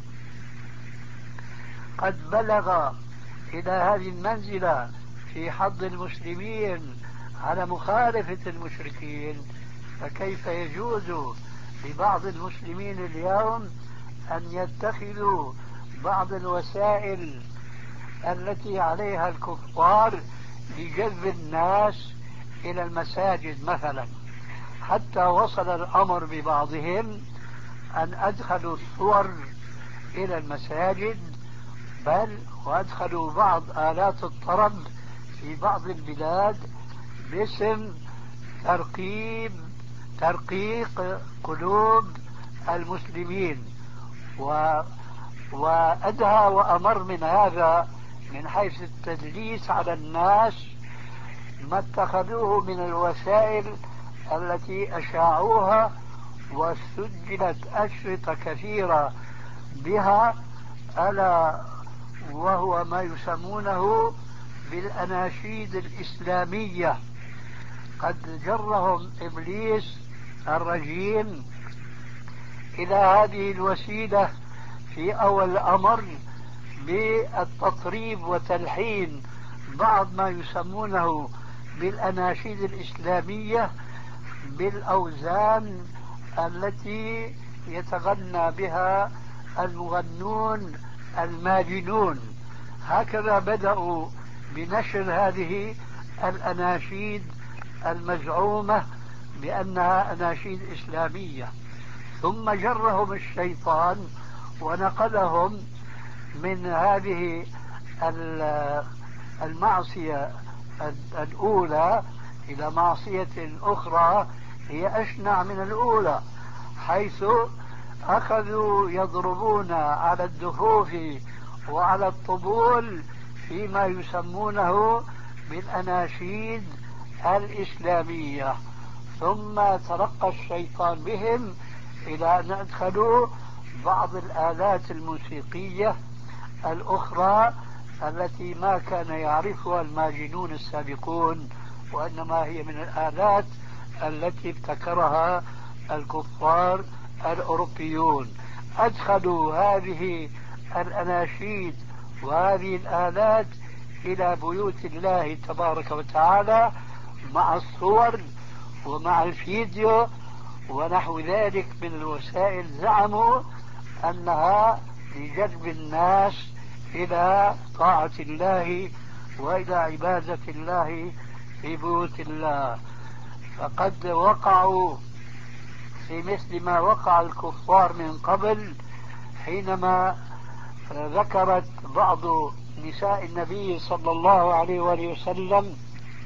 قد بلغ إلى هذه المنزلة في حض المسلمين على مخالفة المشركين، فكيف يجوز لبعض المسلمين اليوم أن يتخذوا بعض الوسائل التي عليها الكفار لجذب الناس إلى المساجد مثلا، حتى وصل الأمر ببعضهم أن أدخلوا الصور إلى المساجد، بل وأدخلوا بعض آلات الطرب في بعض البلاد باسم ترقيب ترقيق قلوب المسلمين. و وأدهى وأمر من هذا من حيث التدليس على الناس ما اتخذوه من الوسائل التي أشاعوها وسجلت أشرطة كثيرة بها، ألا وهو ما يسمونه بالأناشيد الإسلامية. قد جرهم إبليس الرجيم إلى هذه الوسيلة في أول الأمر بالتطريب وتلحين بعض ما يسمونه بالأناشيد الإسلامية بالأوزان التي يتغنى بها المغنون الماجنون. هكذا بدأوا بنشر هذه الأناشيد المزعومة بأنها أناشيد إسلامية، ثم جرهم الشيطان ونقلهم من هذه المعصية الأولى إلى معصية أخرى هي أشنع من الأولى، حيث أخذوا يضربون على الدفوف وعلى الطبول فيما يسمونه بالأناشيد الإسلامية. ثم ترقى الشيطان بهم إلى أن أدخلوا بعض الآلات الموسيقية الأخرى التي ما كان يعرفها الماجنون السابقون، وإنما هي من الآلات التي ابتكرها الكفار الأوروبيون. أدخلوا هذه الأناشيد وهذه الآلات إلى بيوت الله تبارك وتعالى مع الصور ومع الفيديو ونحو ذلك من الوسائل، زعموا أنها لجذب الناس إلى طاعة الله وإلى عبادة الله في بيوت الله. فقد وقعوا في مثل ما وقع الكفار من قبل، حينما ذكرت بعض نساء النبي صلى الله عليه وآله وسلم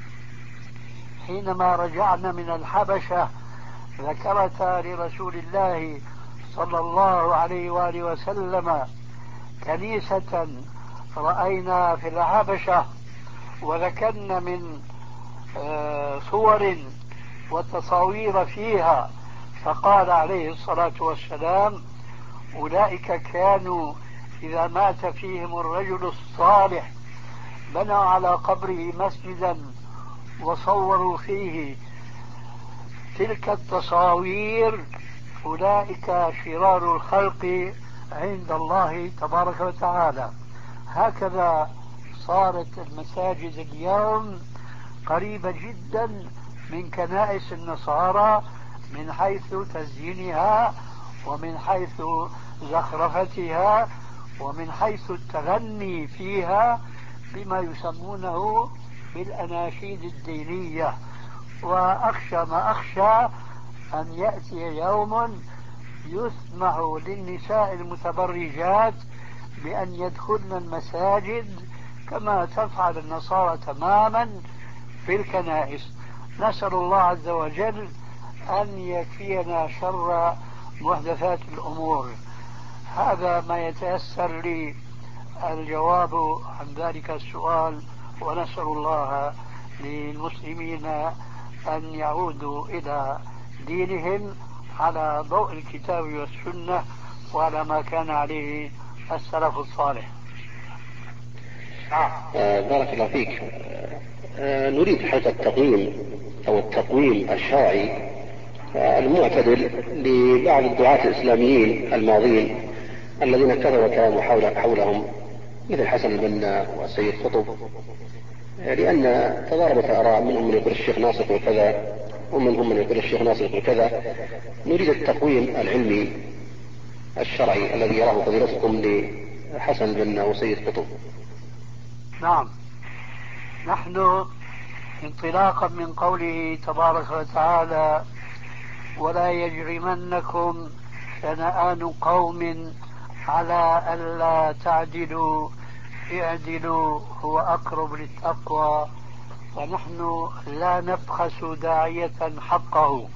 حينما رجعنا من الحبشة ذكرتا لرسول الله صلى الله عليه وآله وسلم كنيسة رأينا في الحبشة، وذكرنا من صور وتصاوير فيها، فقال عليه الصلاة والسلام: أولئك كانوا إذا مات فيهم الرجل الصالح بنوا على قبره مسجدا وصوروا فيه تلك التصاوير، أولئك شرار الخلق عند الله تبارك وتعالى. هكذا صارت المساجد اليوم قريبة جدا من كنائس النصارى من حيث تزيينها ومن حيث زخرفتها ومن حيث التغني فيها بما يسمونه بالأناشيد الدينية. وأخشى ما أخشى أن يأتي يوم يسمح للنساء المتبرجات بأن يدخلن المساجد كما تفعل النصارى تماما في الكنائس. نسأل الله عز وجل أن يكفينا شر محدثات الأمور. هذا ما يتيسر لي الجواب عن ذلك السؤال، ونسأل الله للمسلمين أن يعودوا إلى دينهم على ضوء الكتاب والسنة وعلى ما كان عليه السلف الصالح. آه بارك الله فيك. آه نريد حقيقة التقويم أو التقويم الشرعي آه المعتدل لبعض الدعاة الإسلاميين الماضين الذين كثر كلام حول حولهم مثل حسن البنا والسيد قطب، لأن تضاربت آراء، منهم من يقول الشيخ ناصر يقول كذا ومنهم من يقول الشيخ ناصر يقول كذا. نريد التقويم العلمي الشرعي الذي يراه فضيلتكم لحسن البنا وسيد قطب. نعم، نحن انطلاقا من قوله تبارك وتعالى: ولا يجرمنكم شنآن قوم على ألا تعدلوا اعدلوا هو أقرب للتقوى، فنحن لا نبخس داعية حقه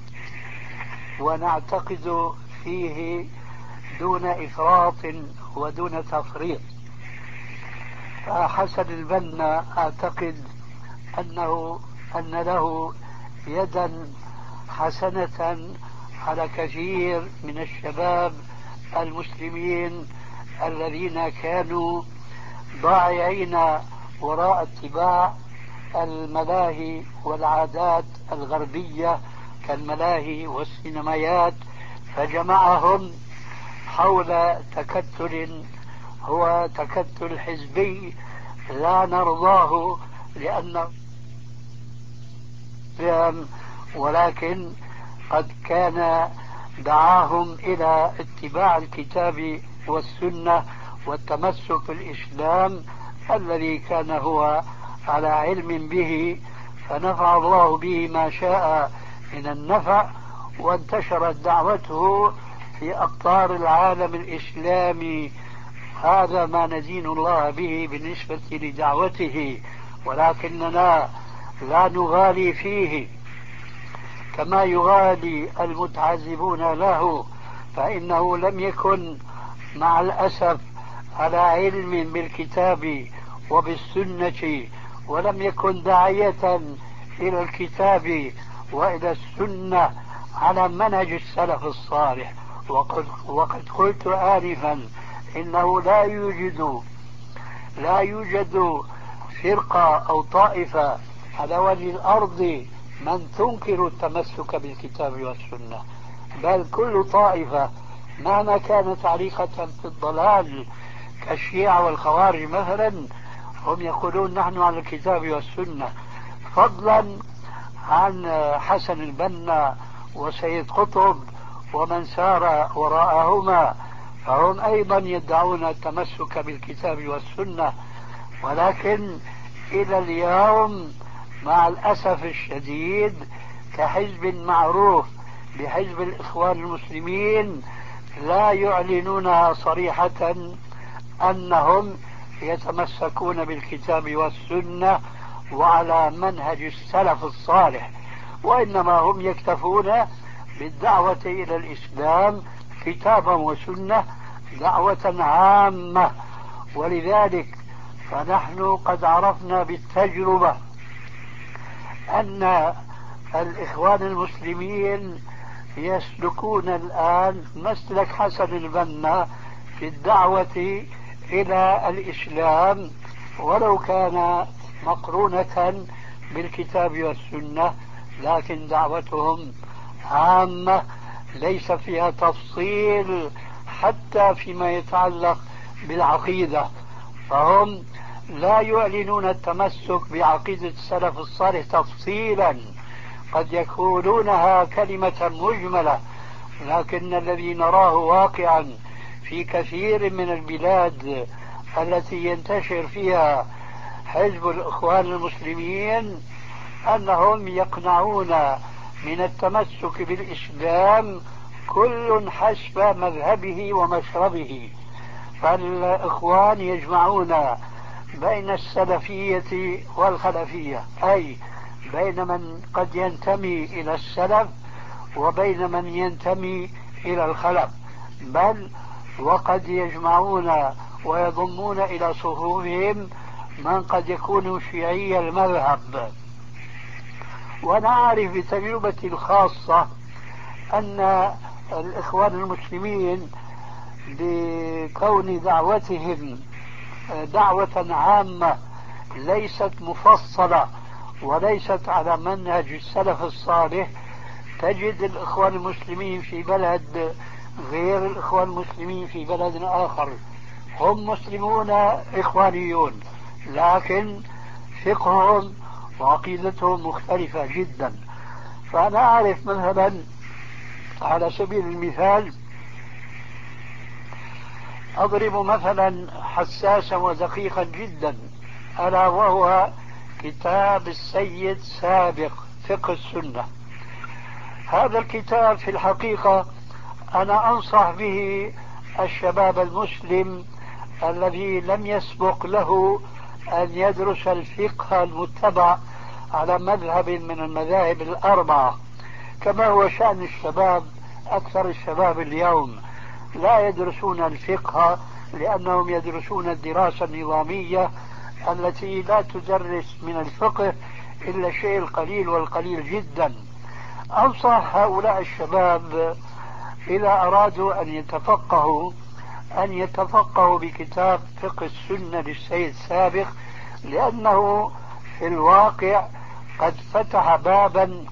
ونعتقد فيه دون إفراط ودون تفريط. فحسن البنا أعتقد أنه أن له يدا حسنة على كثير من الشباب المسلمين الذين كانوا ضائعين وراء اتباع الملاهي والعادات الغربية كالملاهي والسينمايات، فجمعهم حول تكتل هو تكتل حزبي لا نرضاه لأنه ولكن قد كان دعاهم إلى اتباع الكتاب والسنة والتمسك بالإسلام الذي كان هو على علم به، فنفع الله به ما شاء من النفع، وانتشرت دعوته في أقطار العالم الإسلامي. هذا ما ندين الله به بالنسبة لدعوته، ولكننا لا نغالي فيه كما يغالي المتعذبون له، فإنه لم يكن مع الأسف على علم بالكتاب وبالسنة، ولم يكن داعية إلى الكتاب وإلى السنة على منهج السلف الصالح. وقد, وقد قلت آنفا إنه لا يوجد لا يوجد فرقة أو طائفة على وجه الأرض من تنكر التمسك بالكتاب والسنة، بل كل طائفة مهما كانت عريقة في الضلال كالشيعة والخوارج مثلا هم يقولون نحن على الكتاب والسنة، فضلا عن حسن البنا وسيد قطب ومن سار وراءهما، فهم أيضا يدعون التمسك بالكتاب والسنة. ولكن إلى اليوم مع الأسف الشديد كحزب معروف بحزب الإخوان المسلمين لا يعلنونها صريحة أنهم يتمسكون بالكتاب والسنة وعلى منهج السلف الصالح، وإنما هم يكتفون بالدعوة إلى الإسلام كتابا وسنة دعوة عامة. ولذلك فنحن قد عرفنا بالتجربة أن الإخوان المسلمين يسلكون الآن مسلك حسن البنا في الدعوة إلى الإسلام، ولو كان مقرونة بالكتاب والسنة، لكن دعوتهم عامة ليس فيها تفصيل حتى فيما يتعلق بالعقيدة، فهم لا يعلنون التمسك بعقيدة السلف الصالح تفصيلا، قد يقولونها كلمة مجملة، لكن الذي نراه واقعا في كثير من البلاد التي ينتشر فيها حزب الإخوان المسلمين أنهم يقنعون من التمسك بالإسلام كل حسب مذهبه ومشربه. فالإخوان يجمعون بين السلفية والخلفية، أي بين من قد ينتمي إلى السلف وبين من ينتمي إلى الخلف، بل وقد يجمعون ويضمون إلى صفوفهم من قد يكون شيعي المذهب. ونعرف بتجربتي الخاصة أن الإخوان المسلمين بكون دعوتهم دعوة عامة ليست مفصلة وليست على منهج السلف الصالح، تجد الإخوان المسلمين في بلد غير الإخوان المسلمين في بلد آخر، هم مسلمون إخوانيون لكن فقههم وعقيدتهم مختلفة جدا. فأنا أعرف مثلا على سبيل المثال، أضرب مثلا حساسا ودقيقا جدا، ألا وهو كتاب السيد سابق فقه السنة. هذا الكتاب في الحقيقة أنا أنصح به الشباب المسلم الذي لم يسبق له أن يدرس الفقه المتبع على مذهب من المذاهب الأربعة، كما هو شأن الشباب. أكثر الشباب اليوم لا يدرسون الفقه لأنهم يدرسون الدراسة النظامية التي لا تدرس من الفقه إلا الشيء القليل والقليل جدا. أنصح هؤلاء الشباب إذا أرادوا أن يتفقهوا أن يتفقهوا بكتاب فقه السنة للسيد سابق، لأنه في الواقع قد فتح بابا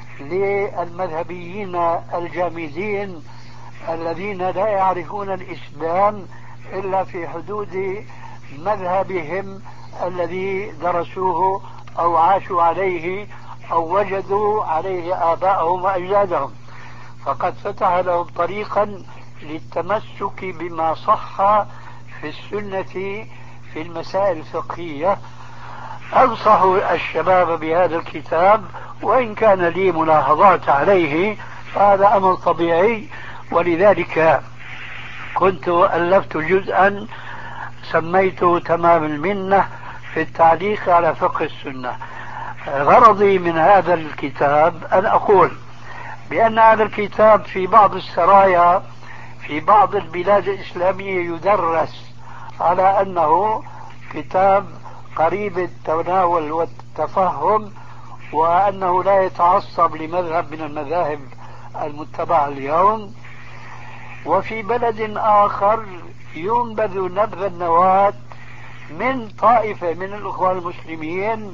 للمذهبيين الجامدين الذين لا يعرفون الإسلام إلا في حدود مذهبهم الذي درسوه أو عاشوا عليه أو وجدوا عليه آباءهم وأجدادهم، فقد فتح لهم طريقا للتمسك بما صح في السنة في المسائل الفقهية. أنصح الشباب بهذا الكتاب، وإن كان لي ملاحظات عليه فهذا أمر طبيعي، ولذلك كنت ألفت جزءا سميته تمام المنة في التعليق على فقه السنة. غرضي من هذا الكتاب أن أقول بأن هذا الكتاب في بعض السرايا في بعض البلاد الإسلامية يدرس على أنه كتاب قريب التناول والتفهم، وأنه لا يتعصب لمذهب من المذاهب المتبعة اليوم. وفي بلد آخر ينبذ نبذ النواة من طائفة من الإخوان المسلمين،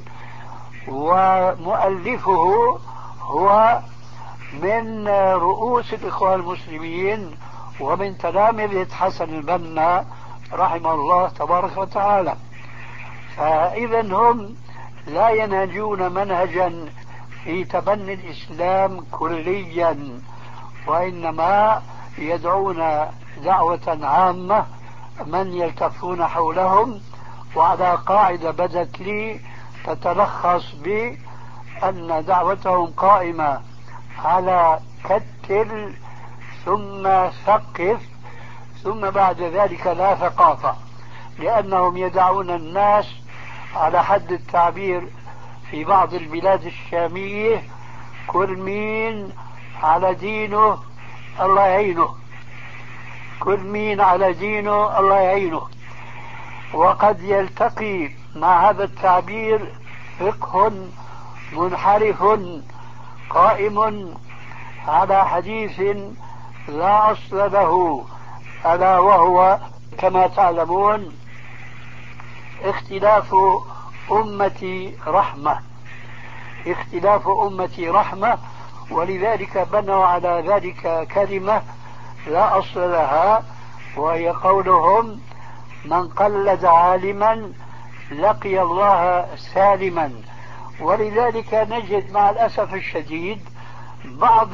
ومؤلفه هو من رؤوس الإخوان المسلمين ومن تلامذة حسن البنا رحمه الله تبارك وتعالى. فإذا هم لا ينهجون منهجا في تبني الإسلام كليا، وإنما يدعون دعوة عامة من يلتفون حولهم، وعلى قاعدة بدت لي تتلخص بأن دعوتهم قائمة على كتل ثم ثقف ثم بعد ذلك لا ثقافة، لأنهم يدعون الناس على حد التعبير في بعض البلاد الشامية كل مين على دينه الله يعينه، كل مين على دينه الله يعينه. وقد يلتقي مع هذا التعبير فقه منحرف قائم على حديث لا أصل له، ألا وهو كما تعلمون اختلاف أمتي رحمة، اختلاف أمتي رحمة، ولذلك بنوا على ذلك كلمة لا أصل لها، وهي قولهم من قلد عالما لقي الله سالما. ولذلك نجد مع الأسف الشديد بعض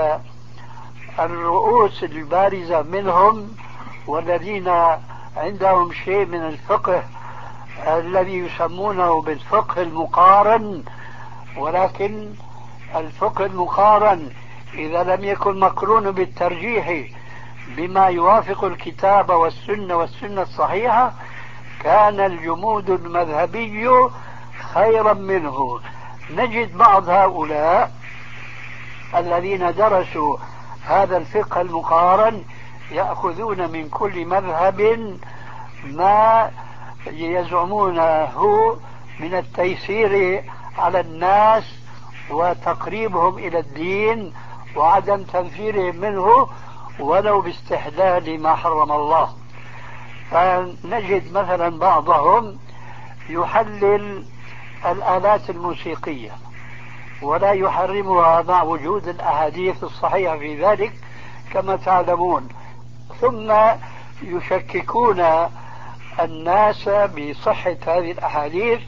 الرؤوس البارزة منهم والذين عندهم شيء من الفقه الذي يسمونه بالفقه المقارن، ولكن الفقه المقارن إذا لم يكن مقرون بالترجيح بما يوافق الكتاب والسنة والسنة الصحيحة كان الجمود المذهبي خيرا منه، نجد بعض هؤلاء الذين درسوا هذا الفقه المقارن يأخذون من كل مذهب ما يزعمونه من التيسير على الناس وتقريبهم إلى الدين وعدم تنفيرهم منه ولو باستحلال ما حرم الله. فنجد مثلا بعضهم يحلل الآلات الموسيقية ولا يحرمها مع وجود الأحاديث الصحيحة في ذلك كما تعلمون، ثم يشككون الناس بصحة هذه الأحاديث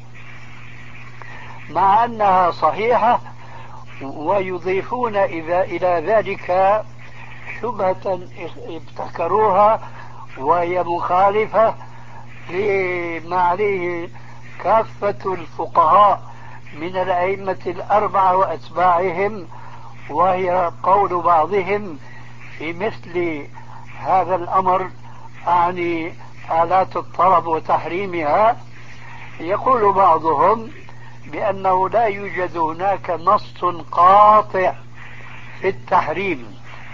مع أنها صحيحة، ويضيفون إذا إلى ذلك شبهة ابتكروها وهي مخالفة لما عليه كافة الفقهاء من الأئمة الأربعة وأتباعهم، وهي قول بعضهم في مثل هذا الأمر أعني آلات الطرب وتحريمها. يقول بعضهم بأنه لا يوجد هناك نص قاطع في التحريم،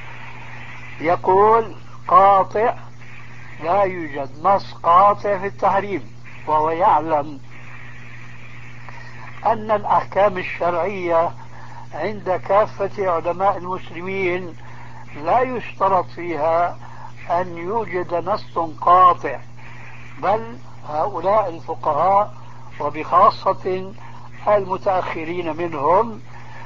يقول قاطع لا يوجد نص قاطع في التحريم، وهو يعلم أن الأحكام الشرعية عند كافة علماء المسلمين لا يشترط فيها أن يوجد نص قاطع، بل هؤلاء الفقهاء وبخاصة المتأخرين منهم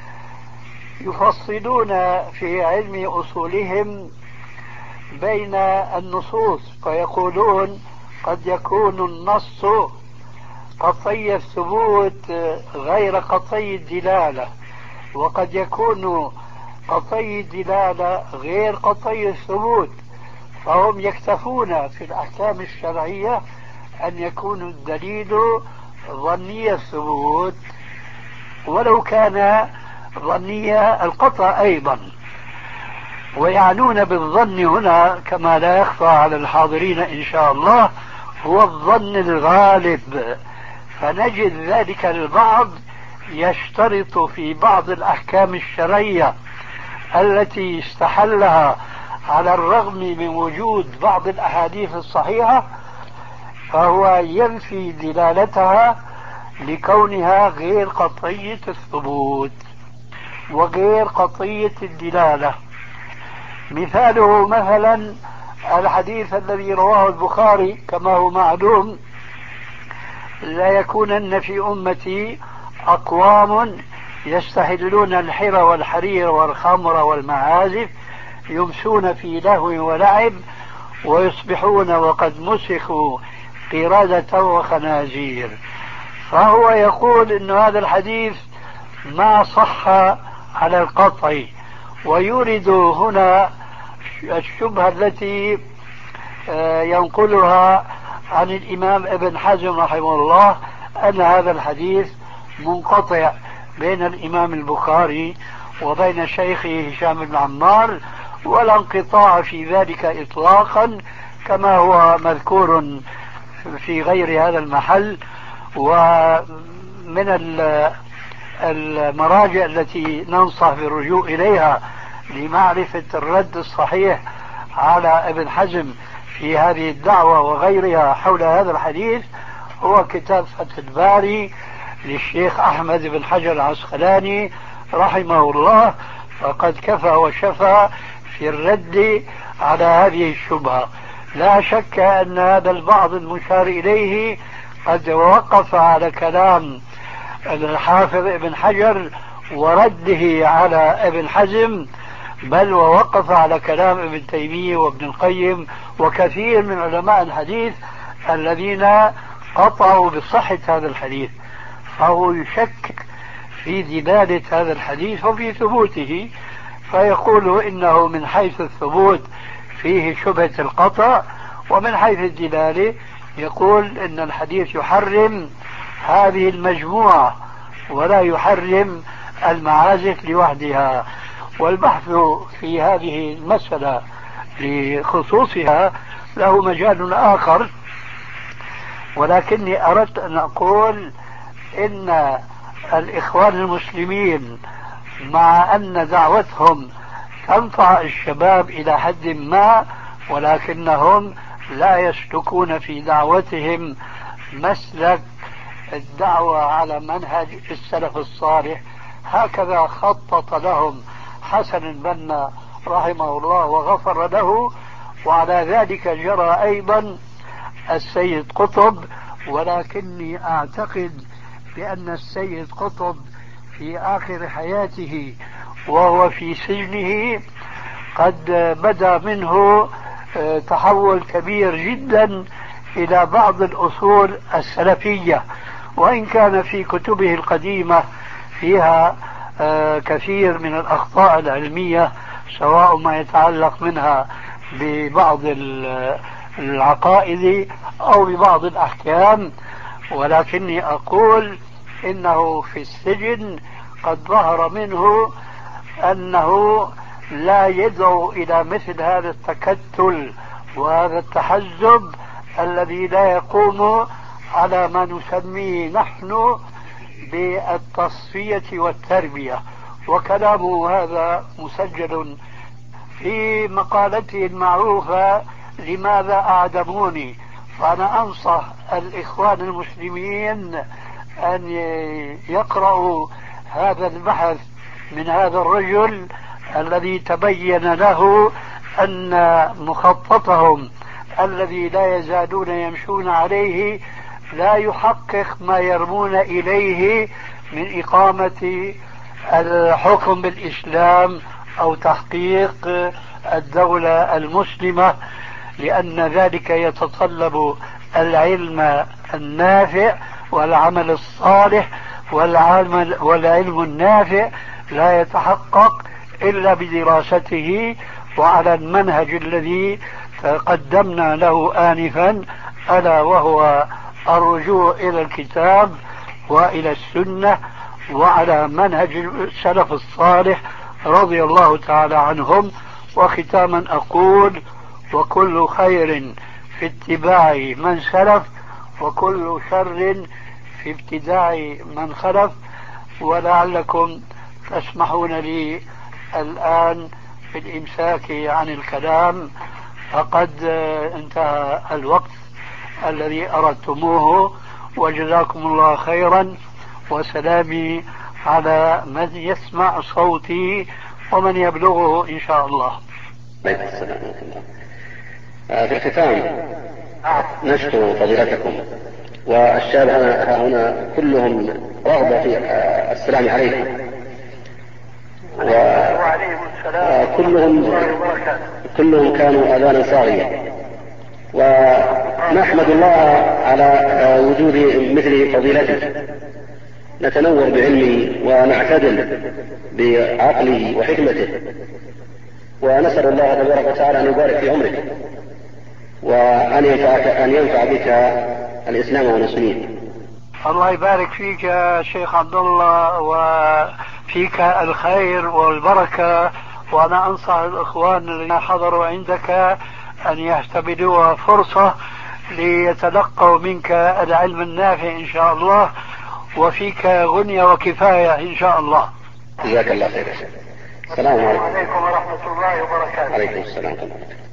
يفصلون في علم أصولهم بين النصوص، فيقولون قد يكون النص قطعي الثبوت غير قطعي الدلالة، وقد يكون قطعي الدلالة غير قطعي الثبوت، فهم يكتفون في الأحكام الشرعية أن يكون الدليل ظني الثبوت ولو كان ظني القطع أيضا. ويعنون بالظن هنا كما لا يخفى على الحاضرين إن شاء الله هو الظن الغالب، فنجد ذلك البعض يشترط في بعض الأحكام الشرعية التي استحلها على الرغم من وجود بعض الأحاديث الصحيحة، فهو ينفي دلالتها لكونها غير قطعية الثبوت وغير قطعية الدلالة. مثاله مثلا الحديث الذي رواه البخاري كما هو معلوم: لا يكونن في أمتي أقوام يستحلون الحر والحرير والخمر والمعازف يمسون في لهو ولعب ويصبحون وقد مسخوا قردة وخنازير. فهو يقول إن هذا الحديث ما صح على القطع، ويورد هنا الشبهة التي ينقلها عن الإمام ابن حزم رحمه الله أن هذا الحديث منقطع بين الإمام البخاري وبين شيخه هشام بن عمار، ولا انقطاع في ذلك إطلاقا كما هو مذكور في غير هذا المحل. ومن المراجع التي ننصح بالرجوع إليها لمعرفة الرد الصحيح على ابن حزم في هذه الدعوة وغيرها حول هذا الحديث هو كتاب فتح الباري للشيخ أحمد بن حجر العسقلاني رحمه الله، فقد كفى وشفى في الرد على هذه الشبهة. لا شك أن هذا البعض المشار إليه قد وقف على كلام الحافظ ابن حجر ورده على ابن حزم، بل ووقف على كلام ابن تيمية وابن القيم وكثير من علماء الحديث الذين قطعوا بصحة هذا الحديث، فهو يشكك في دلالة هذا الحديث وفي ثبوته، فيقول إنه من حيث الثبوت فيه شبهة القطع، ومن حيث الدلالة يقول إن الحديث يحرم هذه المجموعة ولا يحرم المعازف لوحدها. والبحث في هذه المسألة لخصوصها له مجال آخر، ولكني أردت أن أقول إن الإخوان المسلمين مع أن دعوتهم تنفع الشباب إلى حد ما، ولكنهم لا يسلكون في دعوتهم مسلك الدعوة على منهج السلف الصالح. هكذا خطط لهم حسن البنا رحمه الله وغفر له، وعلى ذلك جرى أيضا السيد قطب. ولكني أعتقد بأن السيد قطب في آخر حياته وهو في سجنه قد بدا منه تحول كبير جدا إلى بعض الأصول السلفية، وإن كان في كتبه القديمة فيها كثير من الأخطاء العلمية، سواء ما يتعلق منها ببعض العقائد أو ببعض الأحكام. ولكني أقول إنه في السجن قد ظهر منه أنه لا يدعو إلى مثل هذا التكتل وهذا التحزب الذي لا يقوم على ما نسميه نحن بالتصفية والتربية. وكلامه هذا مسجل في مقالته المعروفة لماذا أعدموني. فأنا أنصح الإخوان المسلمين أن يقرأوا هذا البحث من هذا الرجل الذي تبين له أن مخططهم الذي لا يزالون يمشون عليه لا يحقق ما يرمون إليه من إقامة الحكم بالإسلام أو تحقيق الدولة المسلمة، لأن ذلك يتطلب العلم النافع والعمل الصالح، والعمل والعلم النافع لا يتحقق إلا بدراسته وعلى المنهج الذي قدمنا له آنفا، ألا وهو الرجوع إلى الكتاب وإلى السنة وعلى منهج السلف الصالح رضي الله تعالى عنهم. وختاما أقول: وكل خير في اتباع من سلف، وكل شر في ابتداع من خلف. ولعلكم تسمحون لي الآن في الإمساك عن الكلام، فقد انتهى الوقت الذي أردتموه. وجزاكم الله خيرا، وسلامي على من يسمع صوتي ومن يبلغه إن شاء الله. في الختام نشكر فضيلتكم، والشباب هنا كلهم رغبة في السلام عليكم، وكلهم كلهم كانوا آذانا صاغية، ونحمد الله على وجود مثل فضيلته نتنور بعلمه ونعتدل بعقله وحكمته، ونسأل الله تبارك وتعالى أن يبارك في عمرك وأن ينفعك أن ينفع بك الإسلام والمسلمين. الله يبارك فيك يا شيخ عبد الله، وفيك الخير والبركة. وأنا أنصح الإخوان الذين حضروا عندك أن يستبدوا فرصة ليتلقوا منك العلم النافع إن شاء الله، وفيك غنية وكفاية إن شاء الله. جزاك الله خير. السلام عليكم ورحمة الله وبركاته. عليكم السلام.